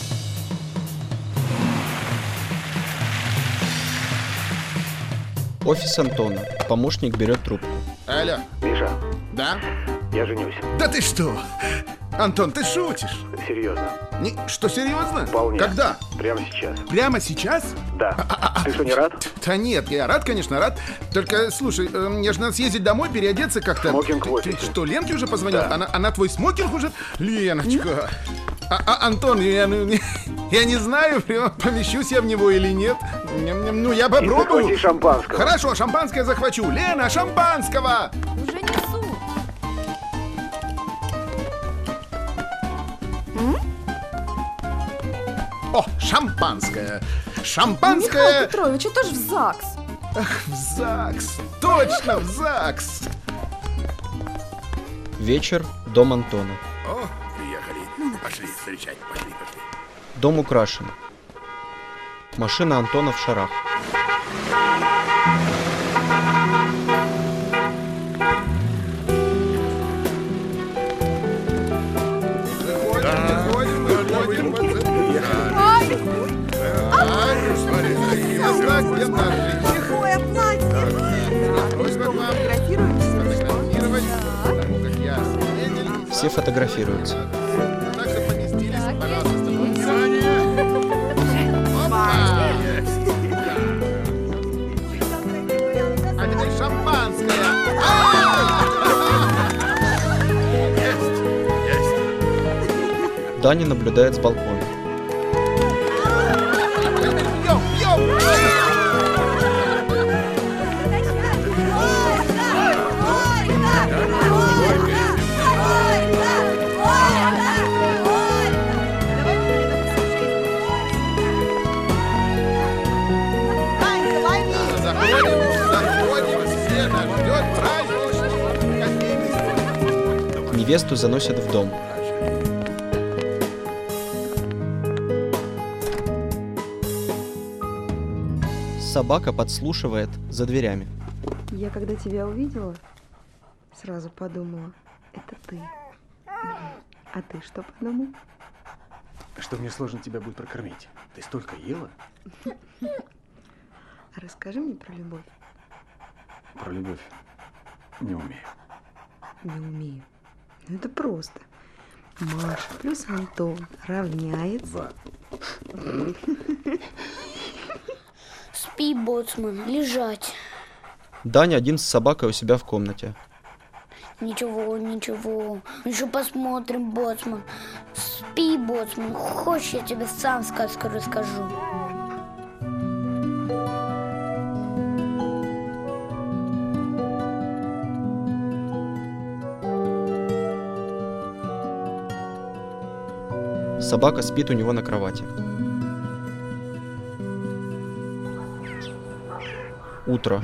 Офис Антона. Помощник берет трубку. Алло. Миша. Да? Я женюсь. Да ты что? Антон, ты шутишь? Серьезно. Не, что, серьезно? Вполне. Когда? Прямо сейчас. Прямо сейчас? Да. А-а-а. Ты что, не рад? Да нет, я рад, конечно, рад. Только, слушай, э, мне же надо съездить домой, переодеться как-то. Смокинг в офисе. Ты что, Ленке уже позвонил? Да. Она, она твой смокинг уже? Леночка. А, а, Антон, я, ну, не, я не знаю, прям, помещусь я в него или нет. Ну, я попробую. И захвати шампанского. Хорошо, шампанское захвачу. Лена, шампанского! Уже несу. О, шампанское! Шампанское! Михаил Петрович, это ж в ЗАГС. Ах, в ЗАГС! Точно, в ЗАГС! Вечер. Дом Антона. О, приехали. Пошли встречать. Пошли, пошли. Дом украшен. Машина Антона в шарах. Выходим, выходим, выходим. Какое платье! Все фотографируются. А теперь шампанское! Даня наблюдает с балкона. Пьем, пьем! Невесту заносят в дом. Собака подслушивает за дверями. Я когда тебя увидела, сразу подумала, это ты. А ты что подумал? Что мне сложно тебя будет прокормить. Ты столько ела? Расскажи мне про любовь. Про любовь не умею. Не умею. Ну это просто. Маша плюс Антон равняется... Ва, Спи, боцман, лежать. Даня один с собакой у себя в комнате. Ничего, ничего. Еще посмотрим, боцман. Спи, боцман. Хочешь, я тебе сам сказку расскажу. Собака спит у него на кровати. Утро.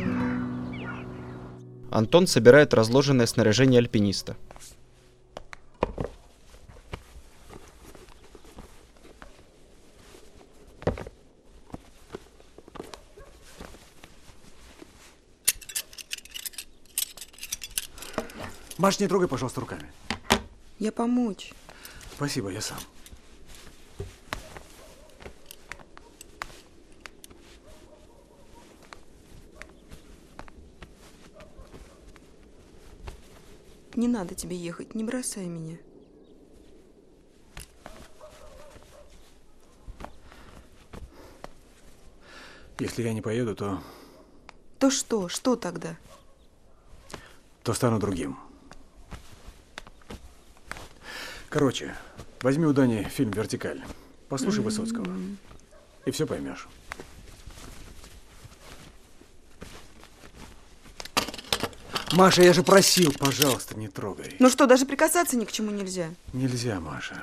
Антон собирает разложенное снаряжение альпиниста. Маш, не трогай, пожалуйста, руками. Я помочь. Спасибо, я сам. Не надо тебе ехать, не бросай меня. Если я не поеду, то... То что? Что тогда? То стану другим. Короче, возьми у Дани фильм «Вертикаль». Послушай Высоцкого. И все поймешь. Маша, я же просил, пожалуйста, не трогай. Ну что, даже прикасаться ни к чему нельзя? Нельзя, Маша.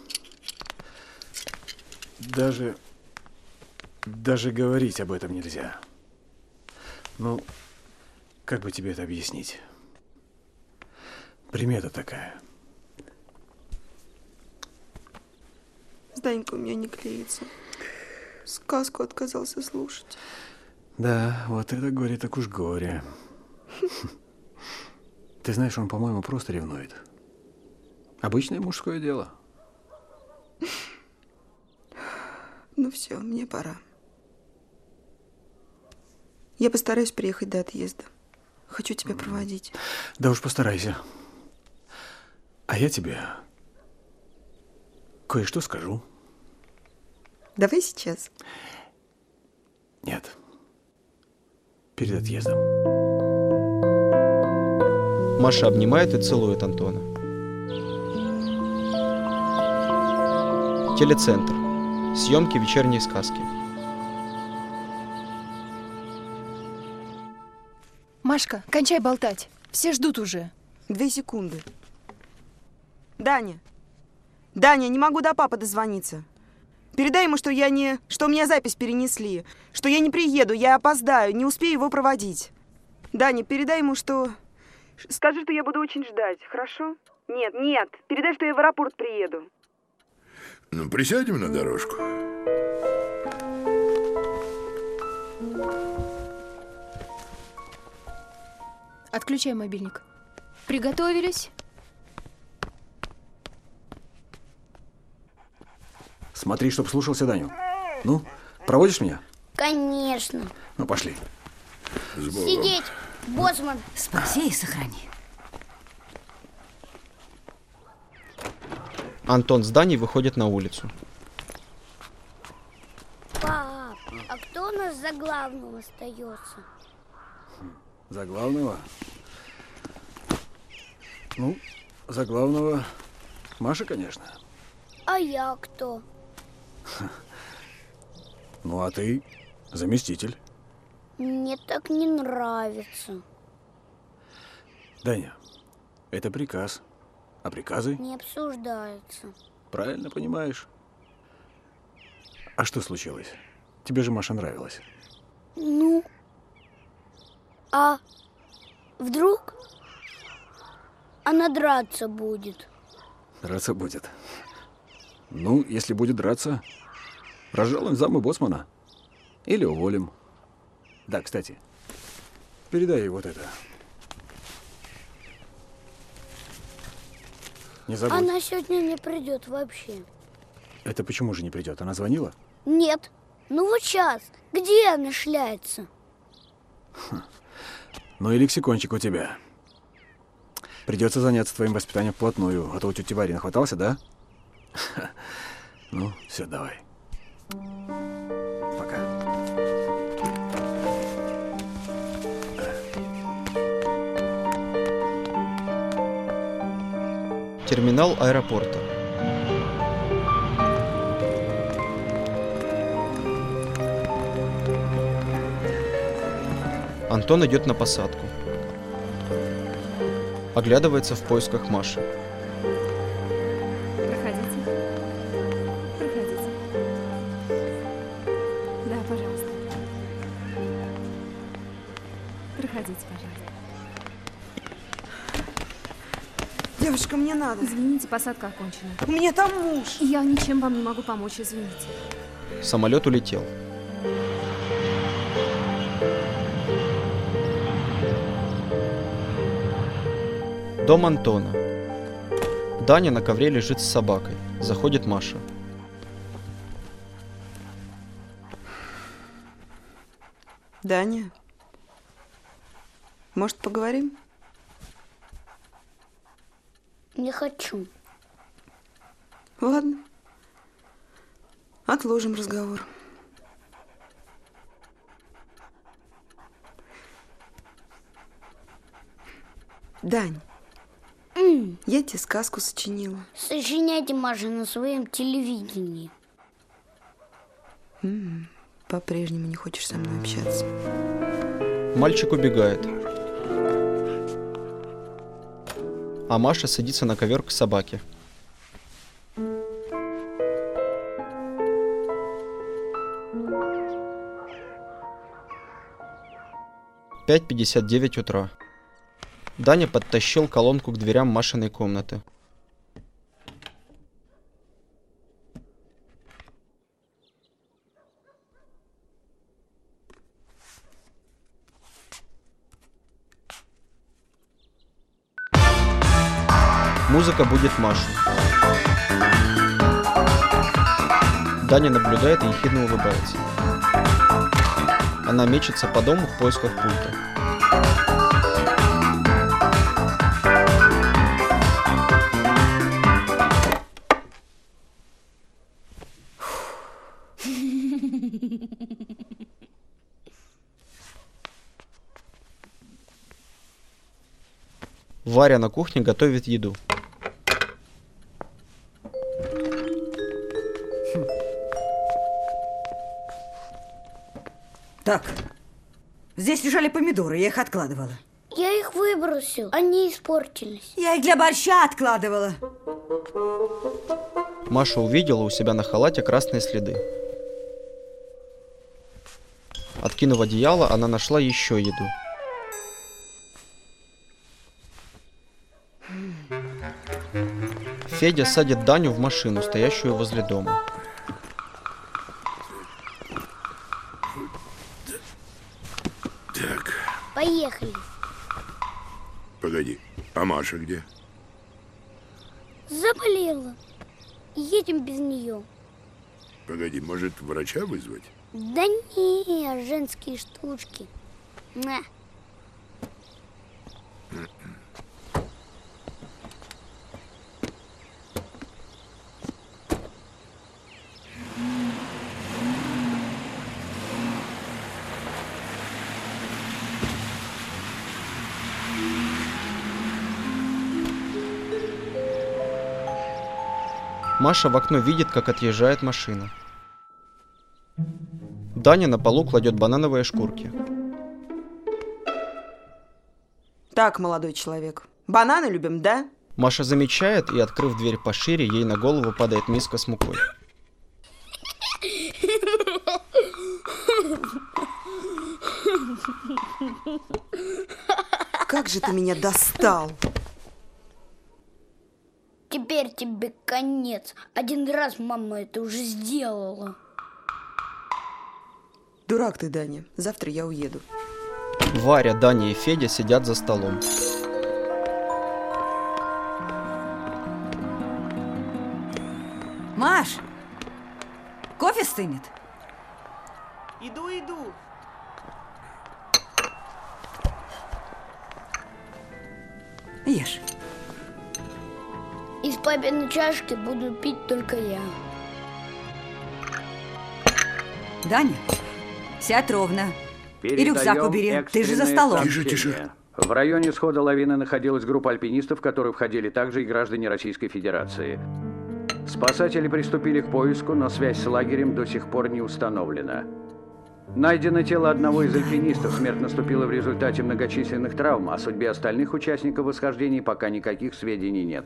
Даже... Даже говорить об этом нельзя. Ну, как бы тебе это объяснить? Примета такая. Данька у меня не клеится. Сказку отказался слушать. Да, вот это горе так уж горе. Ты знаешь, он, по-моему, просто ревнует. Обычное мужское дело. Ну все, мне пора. Я постараюсь приехать до отъезда. Хочу тебя проводить. Да уж постарайся. А я тебе кое-что скажу. Давай сейчас. Нет. Перед отъездом. Маша обнимает и целует Антона. Телецентр. Съемки вечерней сказки. Машка, кончай болтать. Все ждут уже. Две секунды. Даня. Даня, не могу до папы дозвониться. Передай ему, что я не... что у меня запись перенесли. Что я не приеду, я опоздаю, не успею его проводить. Даня, передай ему, что... Скажи, что я буду очень ждать, хорошо? Нет, нет, передай, что я в аэропорт приеду. Ну, присядем на дорожку. Отключай мобильник. Приготовились? Смотри, чтоб слушался Даню. Ну, проводишь меня? Конечно. Ну, пошли. Сидеть, боцман. Спаси и сохрани. Антон с Даней выходят на улицу. Пап, а кто у нас за главным остается? За главного? Ну, за главного Маша, конечно. А я кто? Ну, а ты заместитель. Мне так не нравится. Даня, это приказ. А приказы? Не обсуждается. Правильно понимаешь. А что случилось? Тебе же Маша нравилась. Ну, а вдруг она драться будет? Драться будет. Ну, если будет драться, разжалуем замы боцмана. Или уволим. Да, кстати, передай ей вот это. Не забудь. Она сегодня не придет вообще. Это почему же не придет? Она звонила? Нет. Ну вот сейчас. Где она шляется? Хм. Ну и лексикончик у тебя. Придется заняться твоим воспитанием вплотную, а то у тети Вари нахватался, да? Ну, все, давай. Пока. Терминал аэропорта. Антон идет на посадку. Оглядывается в поисках Маши. Проходите. Проходите. Да, пожалуйста. Проходите, пожалуйста. Девушка, мне надо. Извините, посадка окончена. У меня там муж. Я ничем вам не могу помочь, извините. Самолет улетел. Дом Антона. Даня на ковре лежит с собакой. Заходит Маша. Даня, может, поговорим? Не хочу. Ладно. Отложим разговор. Дань, М, я тебе сказку сочинила. Сочиняйте, Маша, на своем телевидении. М, По-прежнему не хочешь со мной общаться. Мальчик убегает. А Маша садится на ковер к собаке. пять пятьдесят девять утра. Даня подтащил колонку к дверям Машиной комнаты. Музыка будет Машу. Даня наблюдает и ехидно улыбается. Она мечется по дому в поисках пульта. Варя на кухне готовит еду. Так, здесь лежали помидоры, я их откладывала. Я их выбросил, они испортились. Я их для борща откладывала. Маша увидела у себя на халате красные следы. Откинув одеяло, она нашла еще еду. Федя садит Даню в машину, стоящую возле дома. Так, Поехали. погоди, а Маша где? Заболела. Едем без нее. Погоди, может, врача вызвать? Да не, женские штучки. На. Маша в окно видит, как отъезжает машина. Даня на полу кладет банановые шкурки. Так, молодой человек, бананы любим, да? Маша замечает и, открыв дверь пошире, ей на голову падает миска с мукой. Как же ты меня достал! Теперь тебе конец. Один раз мама это уже сделала. Дурак ты, Даня. Завтра я уеду. Варя, Даня и Федя сидят за столом. Маш, кофе стынет? Иду, иду. Ешь. Из папиной чашки буду пить только я. Даня, сядь ровно. И рюкзак убери, ты же за столом. Тише, тише. В районе схода лавины находилась группа альпинистов, в которую входили также и граждане Российской Федерации. Спасатели приступили к поиску, но связь с лагерем до сих пор не установлена. Найдено тело одного из альпинистов. Смерть наступила в результате многочисленных травм. О судьбе остальных участников восхождений пока никаких сведений нет.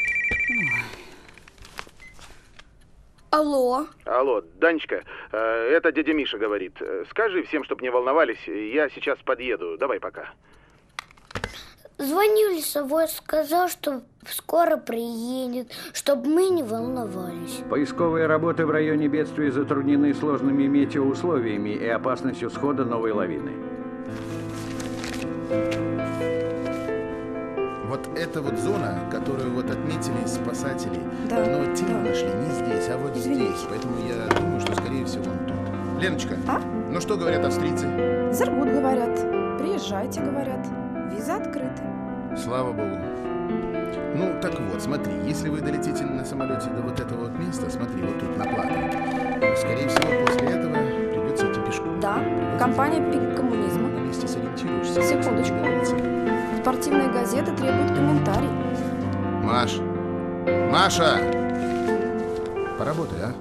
Алло. Алло, Данечка, э, это дядя Миша говорит. Скажи всем, чтоб не волновались, я сейчас подъеду. Давай, пока. Звонил лесовой, сказал, что скоро приедет, чтобы мы не волновались. Поисковые работы в районе бедствия затруднены сложными метеоусловиями и опасностью схода новой лавины. Вот эта вот зона, которую вот отметили спасатели, Да, но тело да. нашли не здесь, а вот Извините. здесь. Поэтому я думаю, что, скорее всего, он тут. Леночка, А? ну что говорят австрийцы? Зергут, говорят. Приезжайте, говорят. Виза открыта. Слава богу. Ну, так вот, смотри, если вы долетите на самолете до вот этого вот места, смотри, вот тут, на плато, скорее всего, после этого придется идти пешком. Да, компания «Пик коммунизма». На месте сориентируешься. Секундочку. Спортивные газеты требуют комментарий. Маш! Маша! Поработай, а?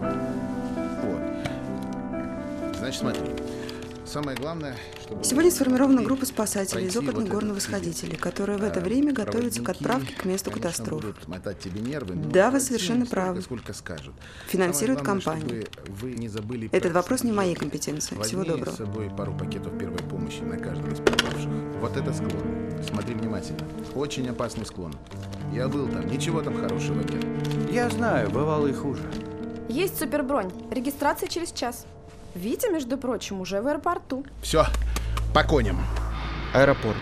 Вот. Значит, смотри. Самое главное, чтобы... Сегодня сформирована группа спасателей из пройти опытных вот горновосходителей, которые в это время готовятся к отправке к месту конечно, катастрофы. будут мотать тебе нервы, но Да, вы плати совершенно им столько, правы. сколько скажут. Финансирует Самое главное, компания. чтобы вы не забыли Этот про вопрос не в моей снабжение. компетенции. Возьми Всего доброго. с собой пару пакетов первой помощи на каждого из пропавших. Вот это склон. Смотри внимательно. Очень опасный склон. Я был там. Ничего там хорошего нет. Я знаю, бывало и хуже. Есть супербронь. Регистрация через час. Витя, между прочим, уже в аэропорту. Все, по коням. Аэропорт.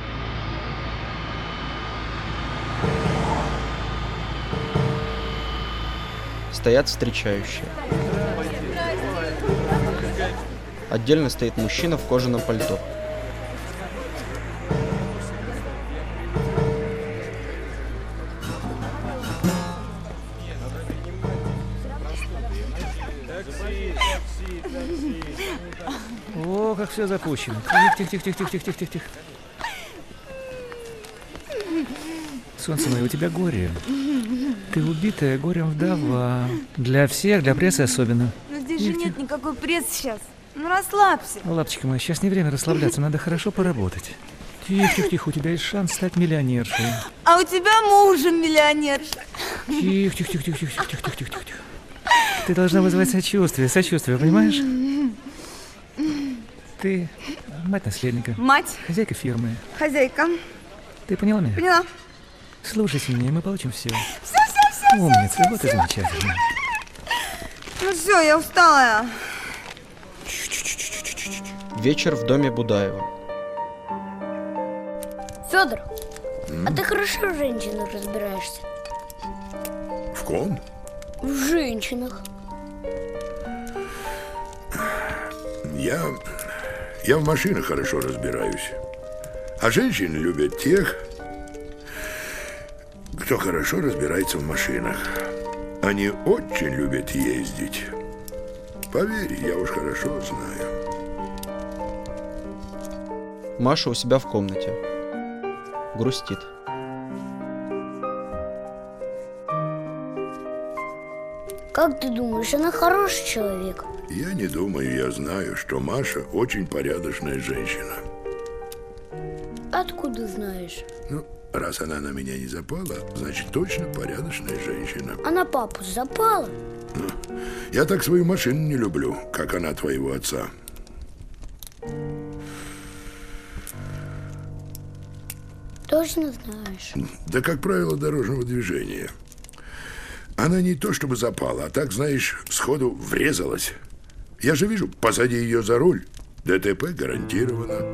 Стоят встречающие. Отдельно стоит мужчина в кожаном пальто. О, как все запущено. Тихо, тихо, тихо, тихо, тихо, тихо, тихо, тихо. Солнце мое, у тебя горе. Ты убитая горем вдова. Для всех, для прессы особенно. Но здесь же нет никакой прессы сейчас. Ну расслабься. Лапочка моя, сейчас не время расслабляться, надо хорошо поработать. Тихо, тихо, тихо, у тебя есть шанс стать миллионершей. А у тебя мужем миллионерша. Тихо, тихо, тихо, тихо, тихо, тихо, тихо, тихо, тихо. Ты должна вызывать сочувствие, сочувствие, понимаешь? Ты мать наследника. Мать. Хозяйка фирмы. Хозяйка. Ты поняла меня? Поняла. Слушайся меня, и мы получим все. Все, все, все. Умница, все, вот все. и замечательно. Ну все, я устала. Вечер в доме Будаева. Федор, а ты хорошо в женщинах разбираешься? В ком? В женщинах. Я... Я в машинах хорошо разбираюсь. А женщины любят тех, кто хорошо разбирается в машинах. Они очень любят ездить. Поверь, я уж хорошо знаю. Маша у себя в комнате. Грустит. Как ты думаешь, она хороший человек? Я не думаю, я знаю, что Маша очень порядочная женщина. Откуда знаешь? Ну, раз она на меня не запала, значит, точно порядочная женщина. А на папу запала? Я так свою машину не люблю, как она твоего отца. Точно знаешь? Да как правило дорожного движения. Она не то чтобы запала, а так, знаешь, сходу врезалась. Я же вижу, позади ее за руль. ДТП гарантировано.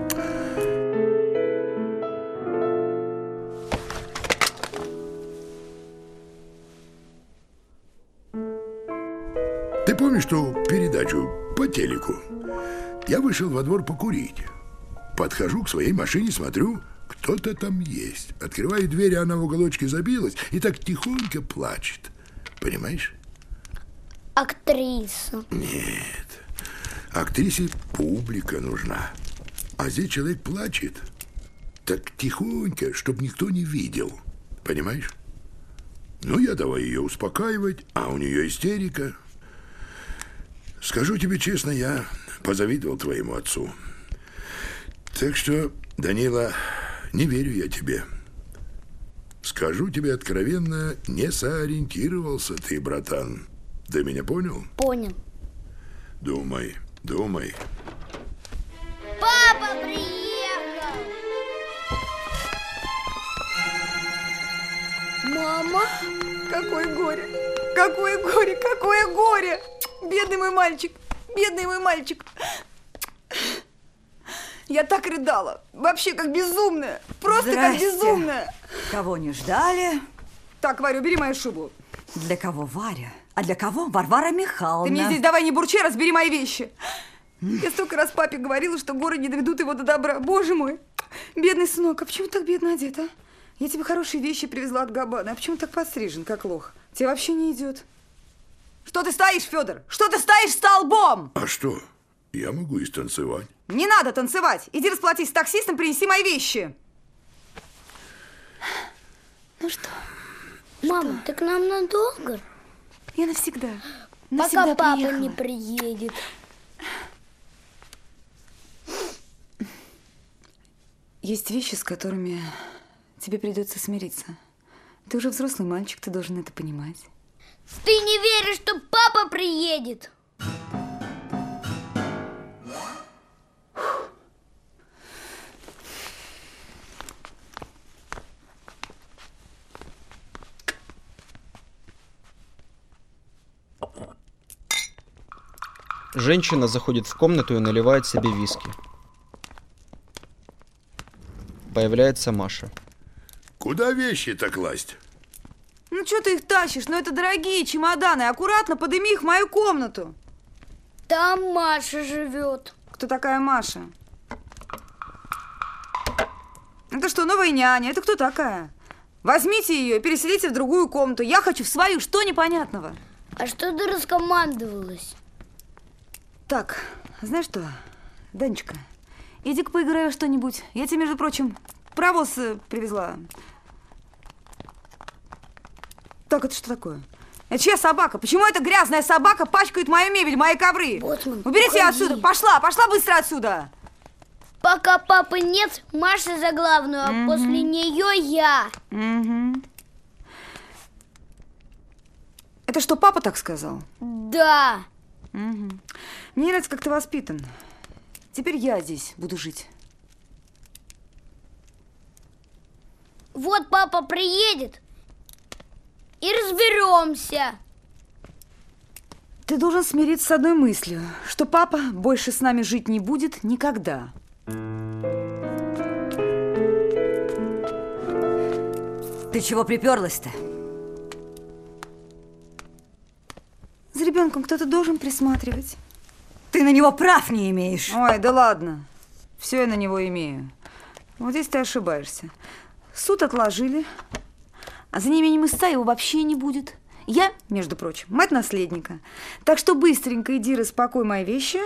Ты помнишь ту передачу по телеку? Я вышел во двор покурить. Подхожу к своей машине, смотрю, кто-то там есть. Открываю дверь, она в уголочке забилась и так тихонько плачет. Понимаешь? Актриса. Нет. Актрисе публика нужна. А здесь человек плачет. Так тихонько, чтобы никто не видел. Понимаешь? Ну, я давай ее успокаивать, а у нее истерика. Скажу тебе честно, я позавидовал твоему отцу. Так что, Данила, не верю я тебе. Скажу тебе откровенно, не сориентировался ты, братан. Ты меня понял? Понял. Думай, думай. Папа приехал! Мама? Какое горе! Какое горе! Какое горе! Бедный мой мальчик! Бедный мой мальчик! Я так рыдала. Вообще как безумная. Просто Здрасте. как безумная. Кого не ждали? Так, Варя, убери мою шубу. Для кого Варя? А для кого Варвара Михайловна? Ты мне здесь давай не бурчи, разбери мои вещи. Я столько раз папе говорила, что горы не доведут его до добра. Боже мой, бедный сынок, а почему так бедно одет, а? Я тебе хорошие вещи привезла от Габана, а почему так подстрижен, как лох? Тебе вообще не идет. Что ты стоишь, Федор? Что ты стоишь столбом? А что? Я могу и станцевать. Не надо танцевать. Иди расплатись с таксистом, принеси мои вещи. Ну что? Мама, ты к нам надолго? Я навсегда. Пока папа не приедет. Есть вещи, с которыми тебе придется смириться. Ты уже взрослый мальчик, ты должен это понимать. Ты не веришь, что папа приедет? Женщина заходит в комнату и наливает себе виски. Появляется Маша. Куда вещи-то класть? Ну, что ты их тащишь? Ну, это дорогие чемоданы. Аккуратно подними их в мою комнату. Там Маша живет. Кто такая Маша? Это что, новая няня? Это кто такая? Возьмите ее и переселите в другую комнату. Я хочу в свою. Что непонятного? А что ты раскомандовалась? Так, знаешь что, Данечка, иди-ка поиграй во что-нибудь. Я тебе, между прочим, паровоз привезла. Так, это что такое? Это чья собака? Почему эта грязная собака пачкает мою мебель, мои ковры? Боцман, уберите ее уходи. отсюда. Пошла, пошла быстро отсюда. Пока папы нет, Маша за главную, а Мгм. после нее я. Угу. Это что, папа так сказал? Да. Угу. Мне нравится, как ты воспитан. Теперь я здесь буду жить. Вот папа приедет и разберемся. Ты должен смириться с одной мыслью, что папа больше с нами жить не будет никогда. Ты чего приперлась-то? За ребенком кто-то должен присматривать. Ты на него прав не имеешь. Ой, да ладно. Все я на него имею. Вот здесь ты ошибаешься. Суд отложили, а за неимением истца его вообще не будет. Я, между прочим, мать наследника. Так что быстренько иди распакуй мои вещи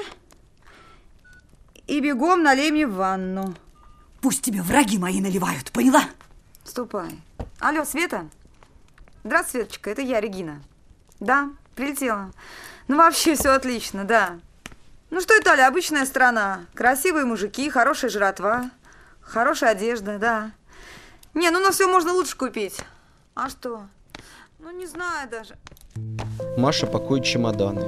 и бегом налей мне в ванну. Пусть тебе враги мои наливают, поняла? Ступай. Алло, Света? Здравствуй, Светочка, это я, Регина. Да, прилетела. Ну, вообще все отлично, да. Ну что, Италия, обычная страна. Красивые мужики, хорошая жратва, хорошая одежда, да. Не, ну на все можно лучше купить. А что? Ну, не знаю даже. Маша пакует чемоданы.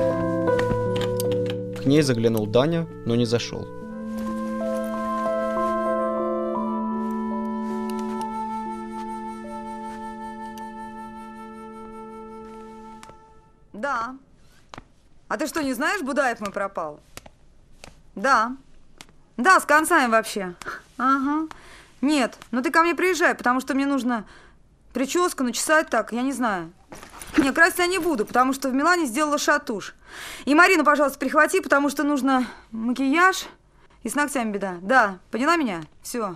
К ней заглянул Даня, но не зашел. Да. А ты что, не знаешь, Будаев мой пропал? Да. Да, с концами вообще. Ага. Нет, ну ты ко мне приезжай, потому что мне нужно прическу начесать так, я не знаю. Не, красить я не буду, потому что в Милане сделала шатуш. И Марину, пожалуйста, прихвати, потому что нужно макияж и с ногтями беда. Да, поняла меня? Все.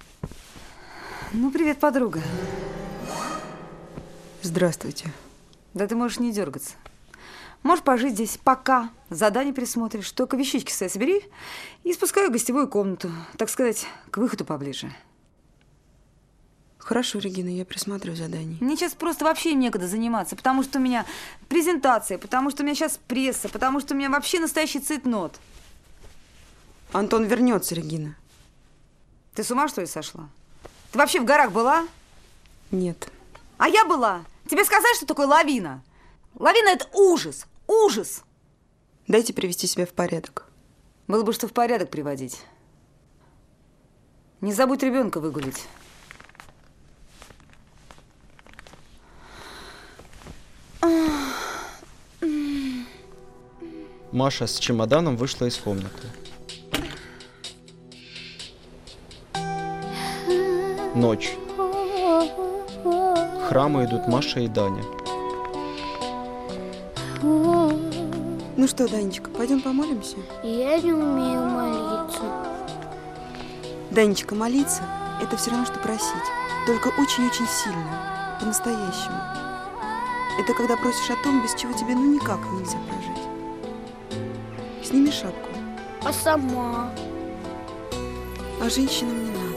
Ну, привет, подруга. Здравствуйте. Да ты можешь не дергаться. Можешь пожить здесь пока, задание присмотришь. Только вещички свои собери и спускай в гостевую комнату. Так сказать, к выходу поближе. Хорошо, Регина, я присмотрю задание. Мне сейчас просто вообще им некогда заниматься, потому что у меня презентация, потому что у меня сейчас пресса, потому что у меня вообще настоящий цейтнот. Антон вернется, Регина. Ты с ума, что ли, сошла? Ты вообще в горах была? Нет. А я была. Тебе сказать, что такое лавина? Лавина – это ужас, ужас. Дайте привести себя в порядок. Было бы что в порядок приводить. Не забудь ребенка выгулить. Маша с чемоданом вышла из комнаты. Ночь. К храму идут Маша и Даня. Ну что, Данечка, пойдем помолимся? Я не умею молиться. Данечка, молиться – это все равно, что просить. Только очень-очень сильно, по-настоящему. Это когда просишь о том, без чего тебе ну никак нельзя прожить. Сними шапку. А сама? А женщинам не надо.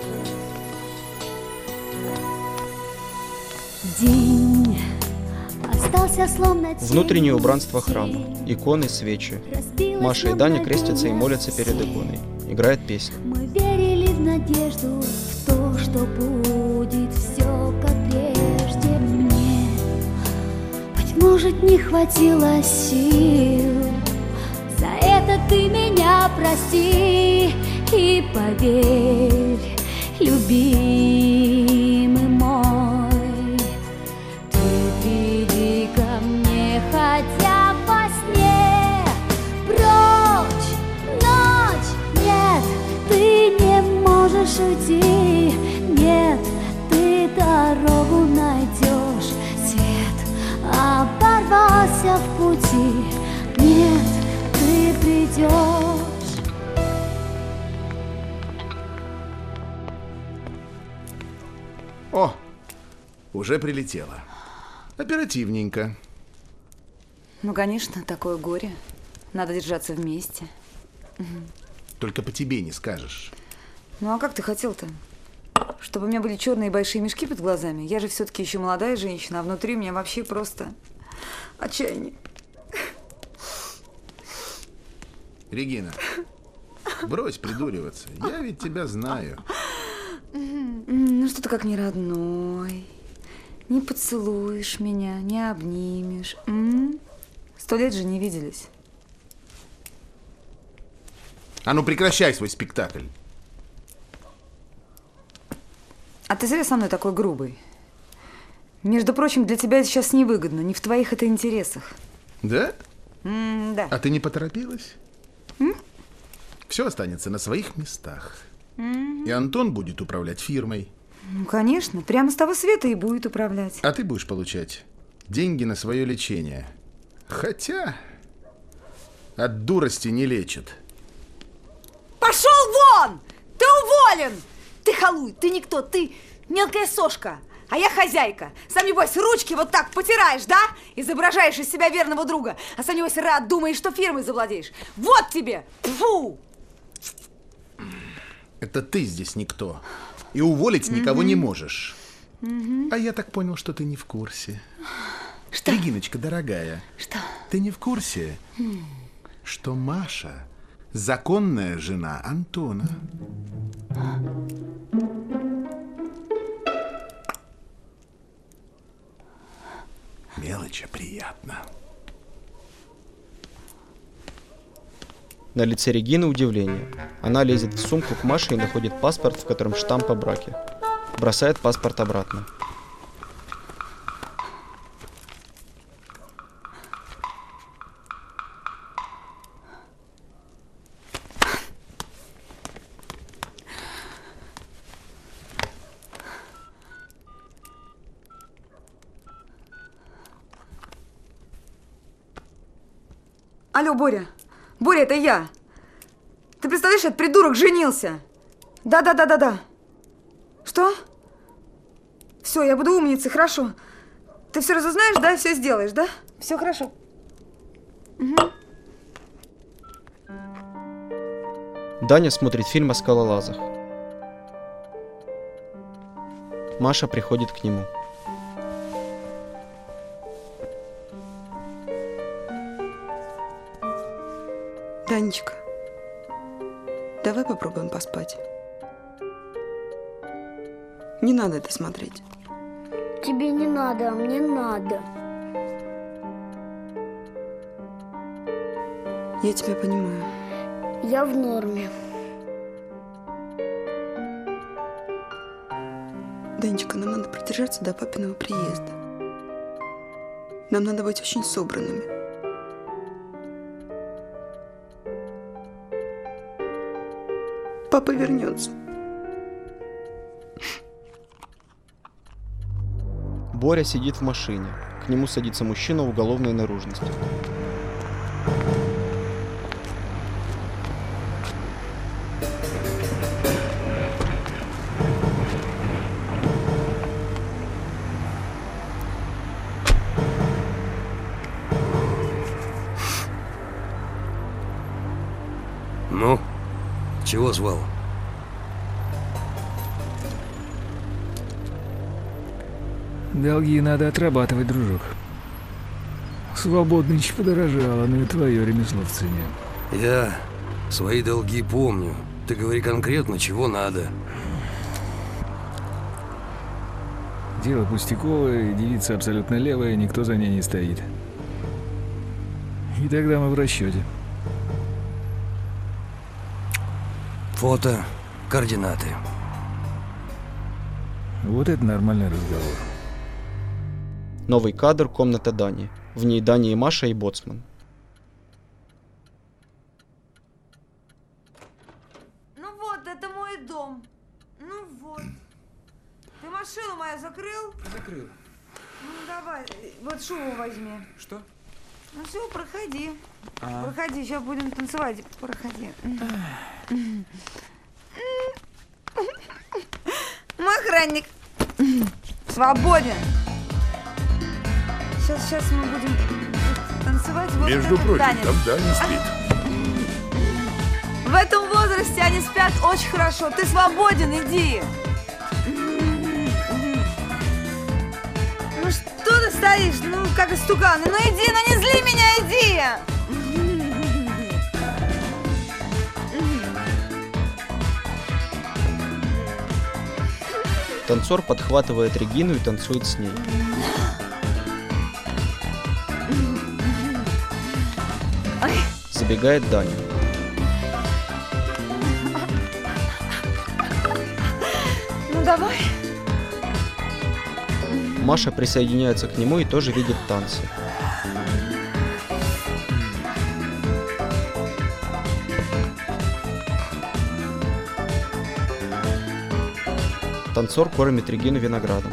День остался словно тень. Внутреннее убранство храма. Иконы, свечи. Маша и Даня крестятся и молятся перед иконой. Играет песня. Мы верили в надежду, в то, что будет все как прежде. Мне, быть может, не хватило сил. За это ты меня прости и поверь, любимый мой. Ты приди ко мне хотя во сне. Прочь, ночь, нет, ты не можешь уйти. Нет, ты дорогу найдешь. Свет оборвался в пути. Нет, ты придешь. О, уже прилетела. Оперативненько. Ну, конечно, такое горе. Надо держаться вместе. Только по тебе не скажешь. Ну, а как ты хотел-то? Чтобы у меня были черные большие мешки под глазами? Я же все-таки еще молодая женщина, а внутри у меня вообще просто отчаяние. Регина, брось придуриваться. Я ведь тебя знаю. Ну, что ты как не родной. Не поцелуешь меня, не обнимешь. М? Сто лет же не виделись. А ну прекращай свой спектакль. А ты зря со мной такой грубый. Между прочим, для тебя это сейчас невыгодно. Не в твоих это интересах. Да? М, да. А ты не поторопилась? М? Все останется на своих местах. М. И Антон будет управлять фирмой. Ну, конечно. Прямо с того света и будет управлять. А ты будешь получать деньги на свое лечение. Хотя от дурости не лечат. Пошел вон! Ты уволен! Ты халуй, ты никто, ты мелкая сошка. А я хозяйка. Сам, небось, ручки вот так потираешь, да? Изображаешь из себя верного друга. А сам, небось, рад, думаешь, что фирмой завладеешь. Вот тебе! Фу! Это ты здесь никто. И уволить никого Мгм. не можешь. Мгм. А я так понял, что ты не в курсе. Что? Региночка, дорогая. Что? Ты не в курсе, М. что Маша законная жена Антона? Мелочи приятно. На лице Регины удивление. Она лезет в сумку к Маше и находит паспорт, в котором штамп о браке. Бросает паспорт обратно. Алло, Боря. Боря, это я. Ты представляешь, этот придурок женился. Да-да-да-да-да. Что? Все, я буду умницей, хорошо. ты все разузнаешь, да? Все сделаешь, да? Все хорошо. Угу. Даня смотрит фильм о скалолазах. Маша приходит к нему. Данечка, давай попробуем поспать. Не надо это смотреть. Тебе не надо, а мне надо. Я тебя понимаю. Я в норме. Данечка, нам надо продержаться до папиного приезда. Нам надо быть очень собранными. Папа вернется. Боря сидит в машине. К нему садится мужчина уголовной наружности. Ну, чего звал? Долги надо отрабатывать, дружок. Свободныч подорожало, но и твое ремесло в цене. Я свои долги помню. Ты говори конкретно, чего надо. Дело пустяковое, девица абсолютно левая, никто за ней не стоит. И тогда мы в расчете. Фото, координаты. Вот это нормальный разговор. Новый кадр, комната Дани. В ней Даня и Маша, и боцман. Ну вот, это мой дом. Ну вот. Ты машину мою закрыл? Закрыл. Ну давай, вот шубу возьми. Что? Ну все, проходи. А. Проходи, сейчас будем танцевать. Проходи. Мой охранник свободен. Сейчас, сейчас мы будем танцевать. Вот Между прочим, танец. там Даня спит. В этом возрасте они спят очень хорошо. Ты свободен, иди. Ну что ты стоишь? Ну, как истукан. Ну иди, ну не зли меня, иди. Танцор подхватывает Регину и танцует с ней. Забегает Даня. Ну давай. Маша присоединяется к нему и тоже видит танцы. Танцор кормит Регину виноградом.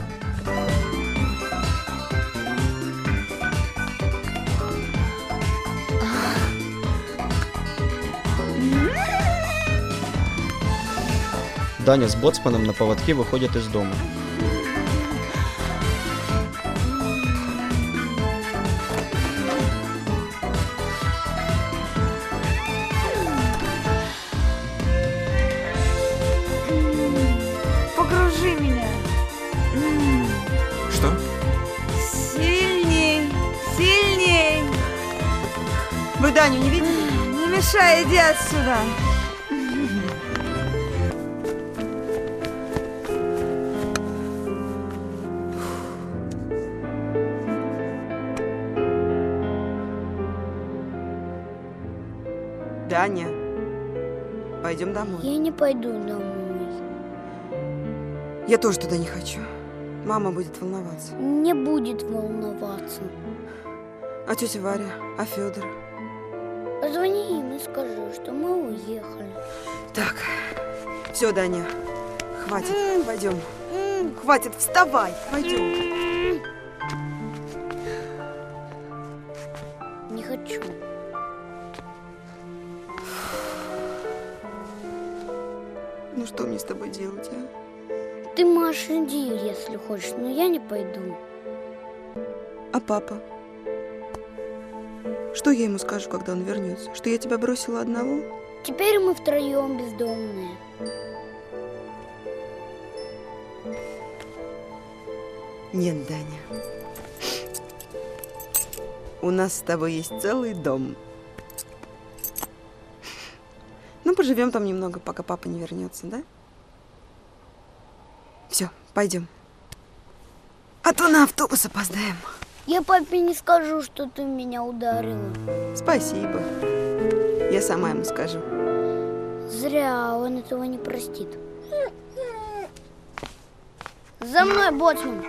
Даня с боцманом на поводке выходят из дома. Покружи меня. Что? Сильней, сильней. Вы Даню не видели? Не мешай, иди отсюда. Даня, пойдем домой. Я не пойду домой. Я тоже туда не хочу. Мама будет волноваться. Не будет волноваться. А тетя Варя? А Федор? Позвони им и скажи, что мы уехали. Так, все, Даня, хватит, пойдем. Хватит, вставай, пойдем. Не хочу. Ну что мне с тобой делать, а? Ты, Маша, иди, если хочешь, но я не пойду. А папа? Что я ему скажу, когда он вернется? Что я тебя бросила одного? Теперь мы втроем бездомные. Нет, Даня. У нас с тобой есть целый дом. Ну, поживем там немного, пока папа не вернется, да? Все, пойдем. А то на автобус опоздаем. Я папе не скажу, что ты меня ударила. Спасибо. Я сама ему скажу. Зря, он этого не простит. За мной, боцман.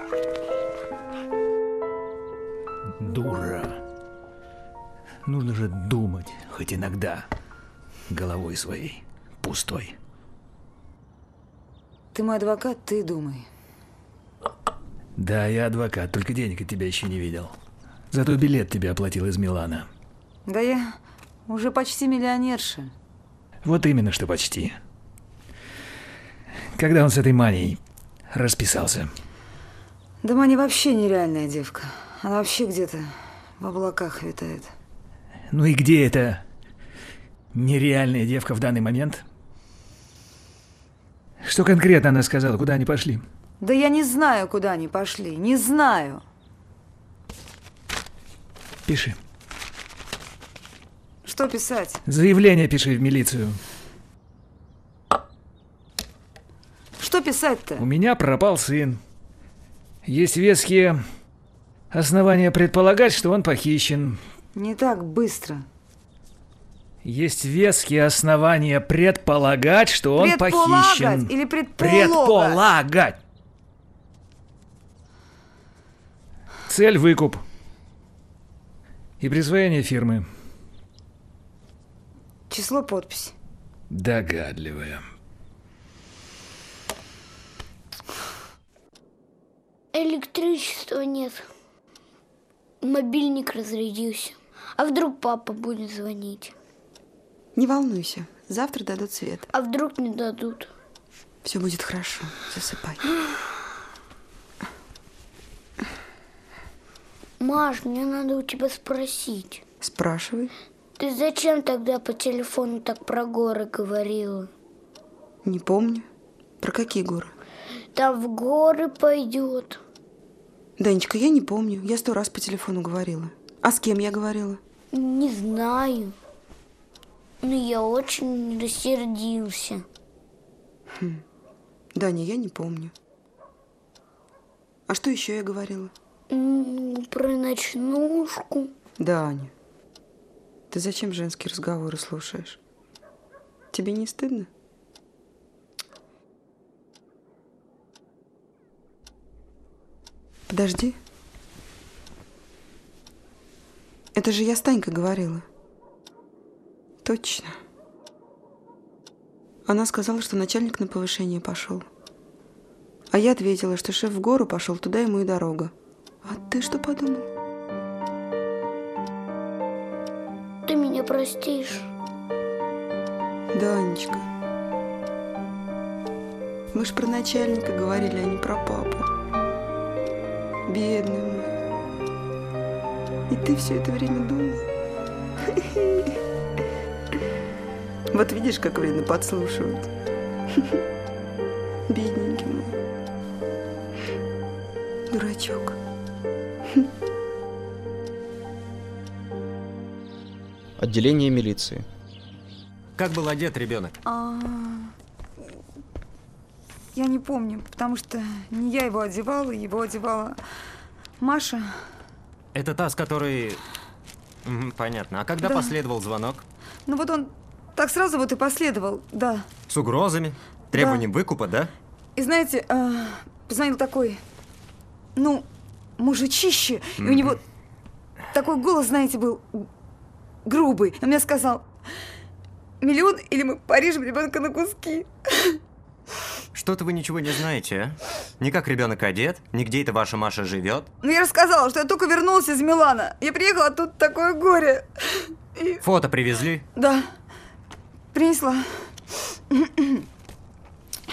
Дура. Нужно же думать, хоть иногда, головой своей пустой. Ты мой адвокат, ты думай. Да, я адвокат, только денег от тебя еще не видел. Зато билет тебе оплатил из Милана. Да я уже почти миллионерша. Вот именно, что почти. Когда он с этой Маней расписался? Да Маня вообще нереальная девка. Она вообще где-то в облаках витает. Ну и где эта нереальная девка в данный момент? Что конкретно она сказала, куда они пошли? Да я не знаю, куда они пошли. Не знаю. Пиши. Что писать? Заявление пиши в милицию. Что писать-то? У меня пропал сын. Есть веские основания предполагать, что он похищен. Не так быстро. Есть веские основания предполагать, что он похищен. Или предполагать? Предполагать. Цель – выкуп. И присвоение фирмы. Число, подпись. Догадливая. Электричества нет. Мобильник разрядился. А вдруг папа будет звонить? Не волнуйся, завтра дадут свет. А вдруг не дадут? Все будет хорошо, засыпай. Маш, мне надо у тебя спросить. Спрашивай. Ты зачем тогда по телефону так про горы говорила? Не помню. Про какие горы? Там в горы пойдет. Данечка, я не помню. Я сто раз по телефону говорила. А с кем я говорила? Не знаю. Но я очень рассердился. Хм. Даня, я не помню. А что еще я говорила? М-м, про ночнушку. Даня, ты зачем женские разговоры слушаешь? Тебе не стыдно? Подожди. Это же я с Танькой говорила. Точно. Она сказала, что начальник на повышение пошел. А я ответила, что шеф в гору пошел, туда ему и дорога. А ты что подумал? Ты меня простишь? Данечка, вы ж про начальника говорили, а не про папу. Бедный мой. И ты все это время думал? Вот видишь, как вредно подслушивать. Бедненький мой. Дурачок. Отделение милиции. Как был одет ребенок? А, я не помню, потому что не я его одевала, его одевала Маша. Это та, с которой... Мгм, понятно. А когда Да. последовал звонок? Ну вот он так сразу вот и последовал, да. С угрозами? Требованием выкупа, да? И знаете, а, позвонил такой, ну, мужичище, и у Мгм. него такой голос, знаете, был грубый. Он мне сказал: миллион или мы порежем ребенка на куски. Что-то вы ничего не знаете, а? Ни как ребенок одет, ни где это ваша Маша живет. Ну, я рассказала, что я только вернулась из Милана. Я приехала, а тут такое горе. И... Фото привезли? Да, принесла.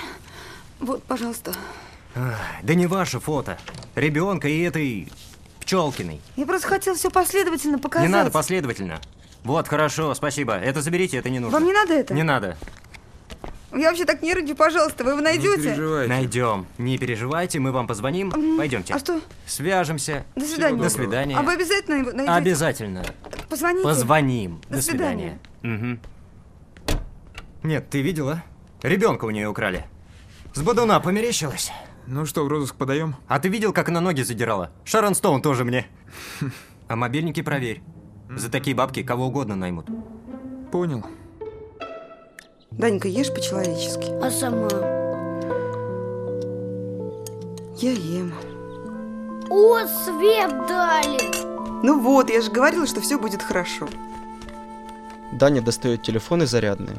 Вот, пожалуйста. Ах, да не ваше фото. Ребенка и этой Пчелкиной. Я просто хотел все последовательно показать. Не надо последовательно. Вот, хорошо, спасибо. Это заберите, это не нужно. Вам не надо это? Не надо. Я вообще так нервничаю, пожалуйста, вы его найдете? Найдем. Не переживайте, мы вам позвоним. М, Пойдемте. А что? Свяжемся. До свидания. До свидания. А вы обязательно его найдете? Обязательно. Позвоните. Позвоним. До До свидания. Угу. Нет, ты видела? Ребенка у нее украли. С бодуна померещилась. Ну что, в розыск подаем? А ты видел, как она ноги задирала? Шарон Стоун тоже мне. А мобильники проверь. За такие бабки кого угодно наймут. Понял. Данька, ешь по-человечески. А сама? Я ем. О, свет дали! Ну вот, я же говорила, что все будет хорошо. Даня достает телефон и зарядные.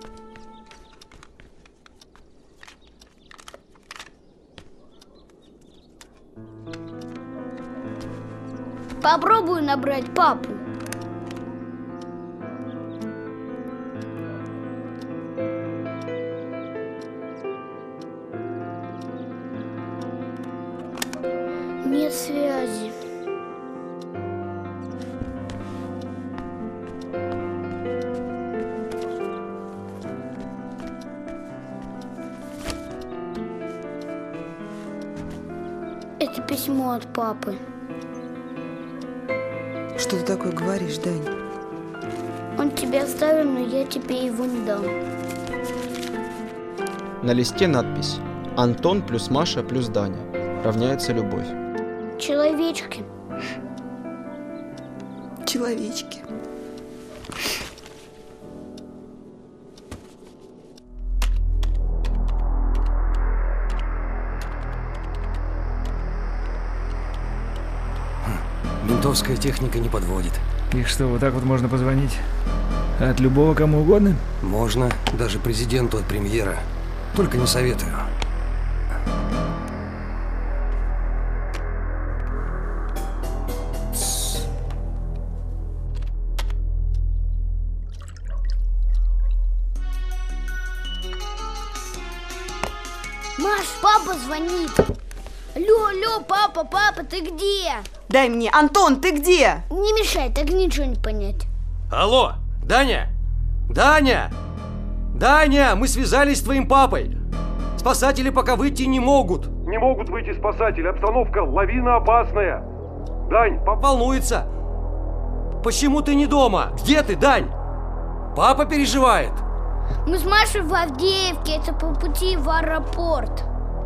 Попробую набрать папу. Нет связи. Это письмо от папы. Что ты такое говоришь, Дань? Он тебе оставил, но я тебе его не дам. На листе надпись «Антон плюс Маша плюс Даня равняется любовь». Человечки. Человечки. Ментовская техника не подводит. И что, вот так вот можно позвонить? От любого кому угодно? Можно, даже президенту от премьера. Только не советую. Маш, папа звонит. Алло, алло, папа, папа, ты где? Дай мне. Антон, ты где? Не мешай, так ничего не понять. Алло, Даня! Даня! Даня, мы связались с твоим папой. Спасатели пока выйти не могут. Не могут выйти спасатели, обстановка лавина опасная. Дань, папа волнуется. Почему ты не дома? Где ты, Дань? Папа переживает. Мы с Машей в Авдеевке, это по пути в аэропорт.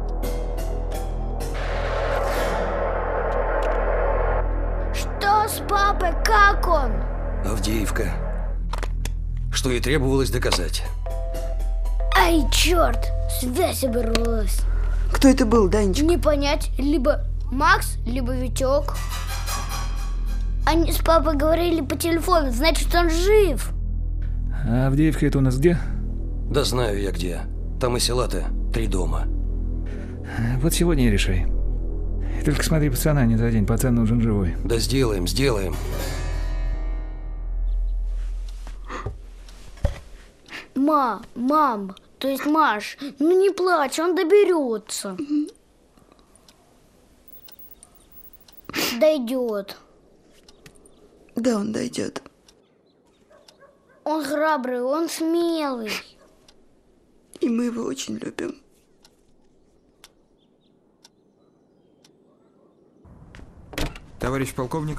Что с папой? Как он? Авдеевка. Что и требовалось доказать. Ай, черт! Связь оборвалась. Кто это был, Данечка? Не понять. Либо Макс, либо Витек. Они с папой говорили по телефону, значит, он жив. А Авдеевка это у нас где? Да знаю я где. Там и села-то три дома. Вот сегодня и решай. Только смотри, пацана не задень, пацан нужен живой. Да сделаем, сделаем. Ма, мам, то есть Маш, ну не плачь, он доберется. Дойдет. Да, он дойдет. Он храбрый, он смелый. И мы его очень любим. Товарищ полковник.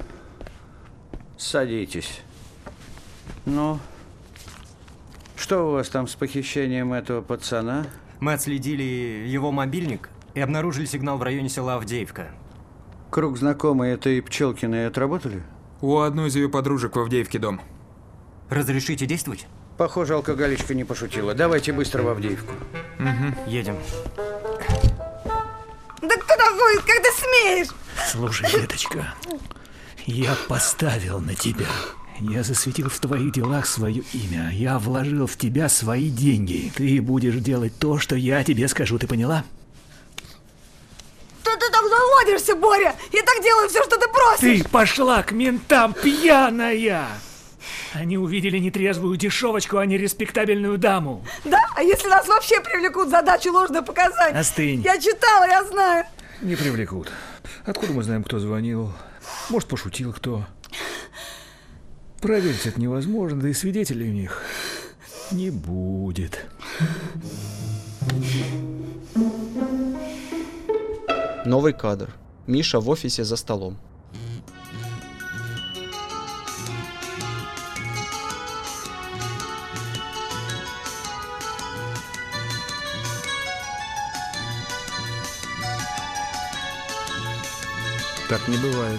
Садитесь. Ну, что у вас там с похищением этого пацана? Мы отследили его мобильник и обнаружили сигнал в районе села Авдеевка. Круг знакомый этой Пчелкиной отработали? У одной из ее подружек в Авдеевке дом. Разрешите действовать? Похоже, алкоголичка не пошутила. Давайте быстро в Авдеевку. Угу. Едем. Да кто такой? Как ты смеешь? Слушай, деточка, я поставил на тебя. Я засветил в твоих делах свое имя. Я вложил в тебя свои деньги. Ты будешь делать то, что я тебе скажу. Ты поняла? Что ты так заводишься, Боря? Я так делаю все, что ты просишь. Ты пошла к ментам пьяная. Они увидели нетрезвую дешевочку, а не респектабельную даму. Да? А если нас вообще привлекут за дачу ложное показание? Остынь. Я читала, я знаю. Не привлекут. Откуда мы знаем, кто звонил? Может, пошутил кто? Проверить это невозможно, да и свидетелей у них не будет. Новый кадр. Миша в офисе за столом. Так не бывает.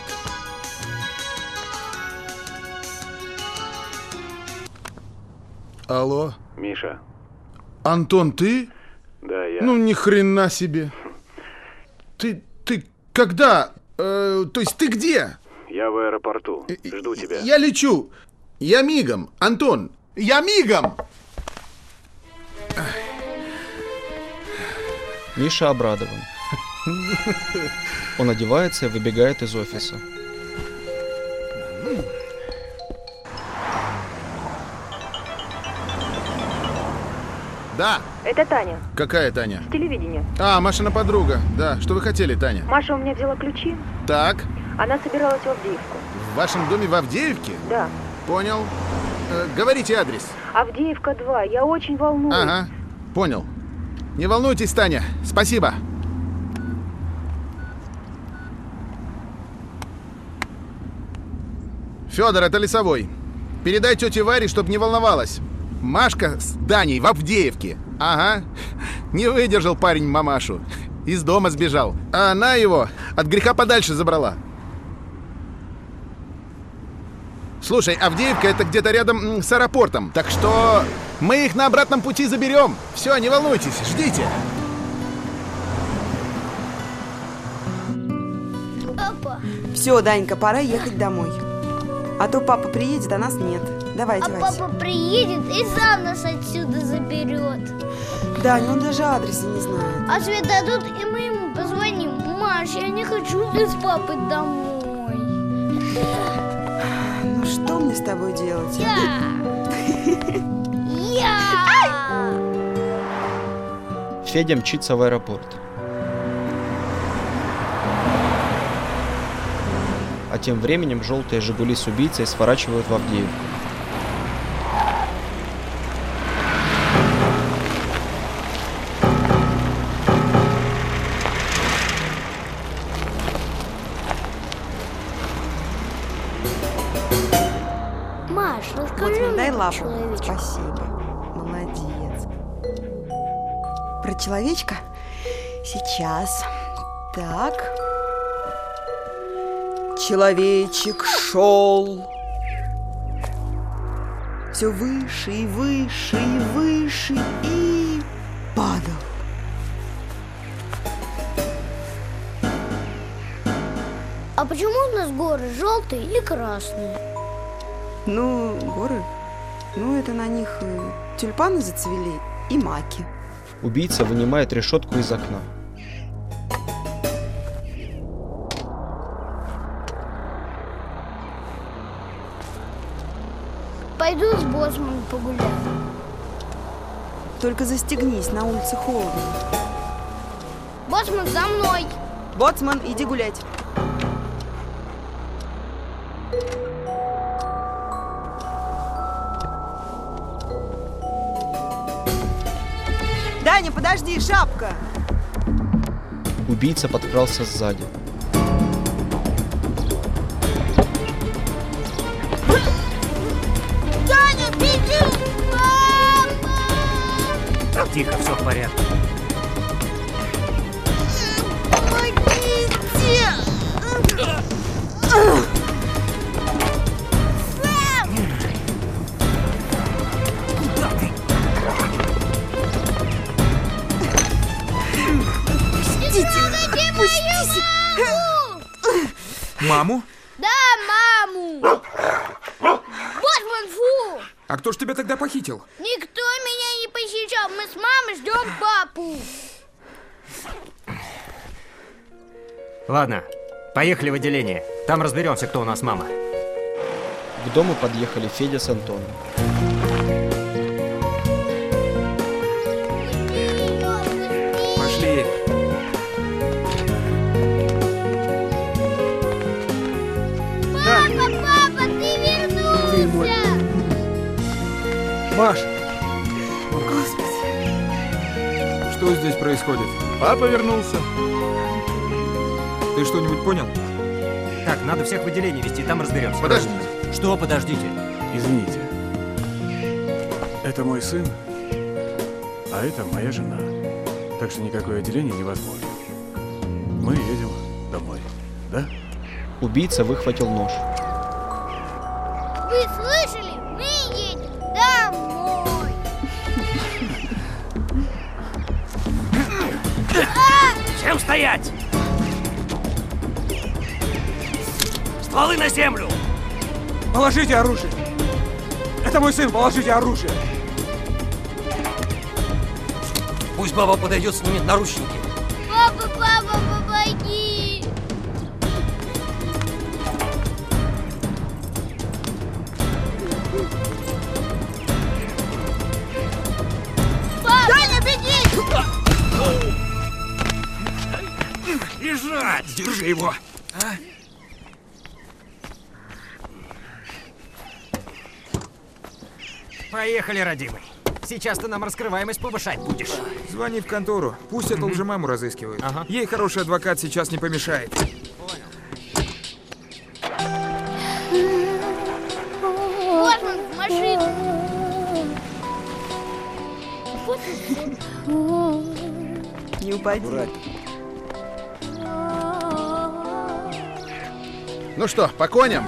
Алло? Миша. Антон, ты? Да, я. Ну, ни хрена себе. Ты, ты когда? Э, то есть ты где? Я в аэропорту. Жду тебя. Я лечу. Я мигом. Антон, я мигом. Миша обрадован. Он одевается и выбегает из офиса. Да. Это Таня. Какая Таня? С телевидения. А, Машина подруга. Да, что вы хотели, Таня? Маша у меня взяла ключи. Так. Она собиралась в Авдеевку. В вашем доме в Авдеевке? Да. Понял. Э, говорите адрес. Авдеевка два. Я очень волнуюсь. Ага, понял. Не волнуйтесь, Таня. Спасибо. Федор, это Лесовой. Передай тете Варе, чтоб не волновалась. Машка с Даней в Авдеевке. Ага. Не выдержал парень мамашу. Из дома сбежал. А она его от греха подальше забрала. Слушай, Авдеевка это где-то рядом с аэропортом. Так что мы их на обратном пути заберем. Все, не волнуйтесь, ждите. Папа. Все, Данька, пора ехать домой. А то папа приедет, а нас нет. Давай, а одевайся. папа приедет и сам нас отсюда заберет. Дань, он даже адреса не знает. А свет дадут, и мы ему позвоним. Маш, я не хочу с папой домой. Ну что мне с тобой делать? Я! Я! Федя мчится в аэропорт. А тем временем желтые «Жигули» с убийцей сворачивают в Авдеевку. Маш, расскажи Вот, дай мне лапу. человечку. Спасибо. Молодец. Про человечка? Сейчас. Так. Человечек шел. Все выше и выше и выше и падал. А почему у нас горы желтые и красные? Ну, горы. Ну, это на них э, тюльпаны зацвели и маки. Убийца вынимает решетку из окна. Пойду с боссманом погуляю. Только застегнись, на улице холодно. Боссман, за мной! Боцман, иди гулять. Даня, подожди, шапка! Убийца подкрался сзади. Таня, беги! Папа! Тихо, все в порядке. Помогите! Куда ты? Пустите! Пустите! Маму? Да, маму! Боссман, фу! А кто ж тебя тогда похитил? Никто меня не похищал. Мы с мамой ждем папу. Ладно, поехали в отделение. Там разберемся, кто у нас мама. К дому подъехали Федя с Антоном. Пошли. Маш! Что здесь происходит? Папа вернулся. Ты что-нибудь понял? Так, надо всех в отделение вести, там разберемся. Подождите. Что, подождите? Извините. Это мой сын, а это моя жена. Так что никакое отделение невозможно. Мы едем домой, да? Убийца выхватил нож. Вы слышали? Мы едем домой. Всем стоять! Стволы на землю! Положите оружие! Это мой сын, положите оружие! Пусть баба подойдет, снимет наручники. Папа, папа, помоги! Папа! Даня, беги! Лежать! Держи его! А? Поехали, родимый. Сейчас ты нам раскрываемость повышать будешь. Звони в контору. Пусть эту лжемаму разыскивают. Ага. Ей хороший адвокат сейчас не помешает. Вот он, в машину. Не упади. Ну что, по коням?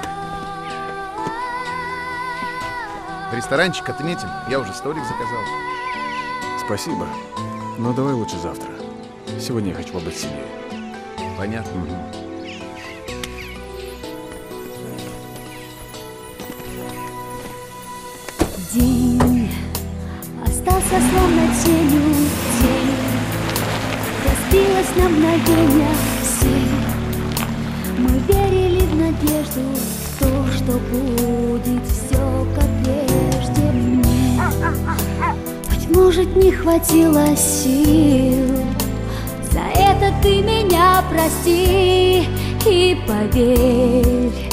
Ресторанчик отметим. Я уже столик заказал. Спасибо. Но давай лучше завтра. Сегодня я хочу побыть семьей. Понятно. Угу. День остался словно тенью, тень разбилась на мгновение все. Мы верили в надежду, в то, что будет все как прежде. Мне, быть может, не хватило сил. За это ты меня прости и поверь,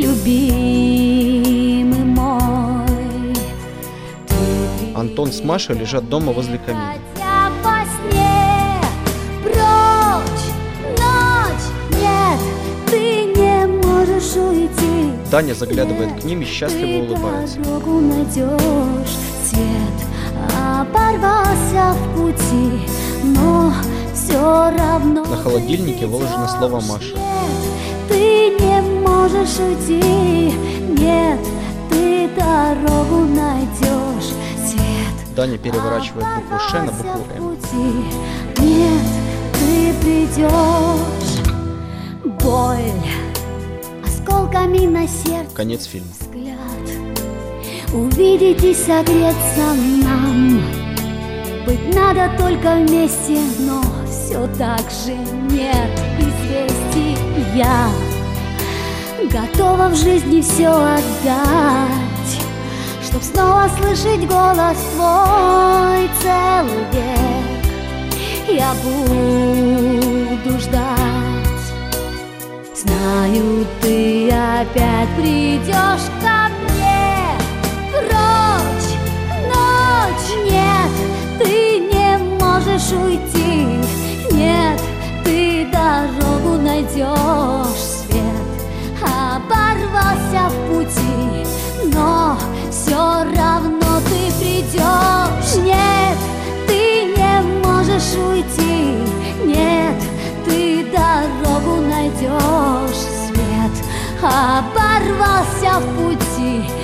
любимый мой. Антон с Машей лежат дома возле камина. Хотя во сне прочь ночь, нет, ты не можешь уйти. Таня заглядывает к ним и счастливо улыбается. Ты дорогу найдешь, свет оборвался в пути, но все равно. На холодильнике выложено слово Маша. Ты не можешь уйти, нет, ты дорогу найдешь, свет. Таня переворачивает букву Ш на букву М. Нет, ты придешь, боль осколками на сердце. Конец фильма. Увидеть и согреться нам. Быть надо только вместе, но все так же нет известий. Я готова в жизни все отдать, чтоб снова слышать голос твой целый век. Я буду ждать. Знаю, ты опять придешь ко мне. Прочь, ночь, нет, ты не можешь уйти. Нет, ты дорогу найдешь, свет оборвался в пути, но все равно ты придешь. Нет, ты не можешь уйти. Нет, ты дорогу найдешь, свет оборвался в пути,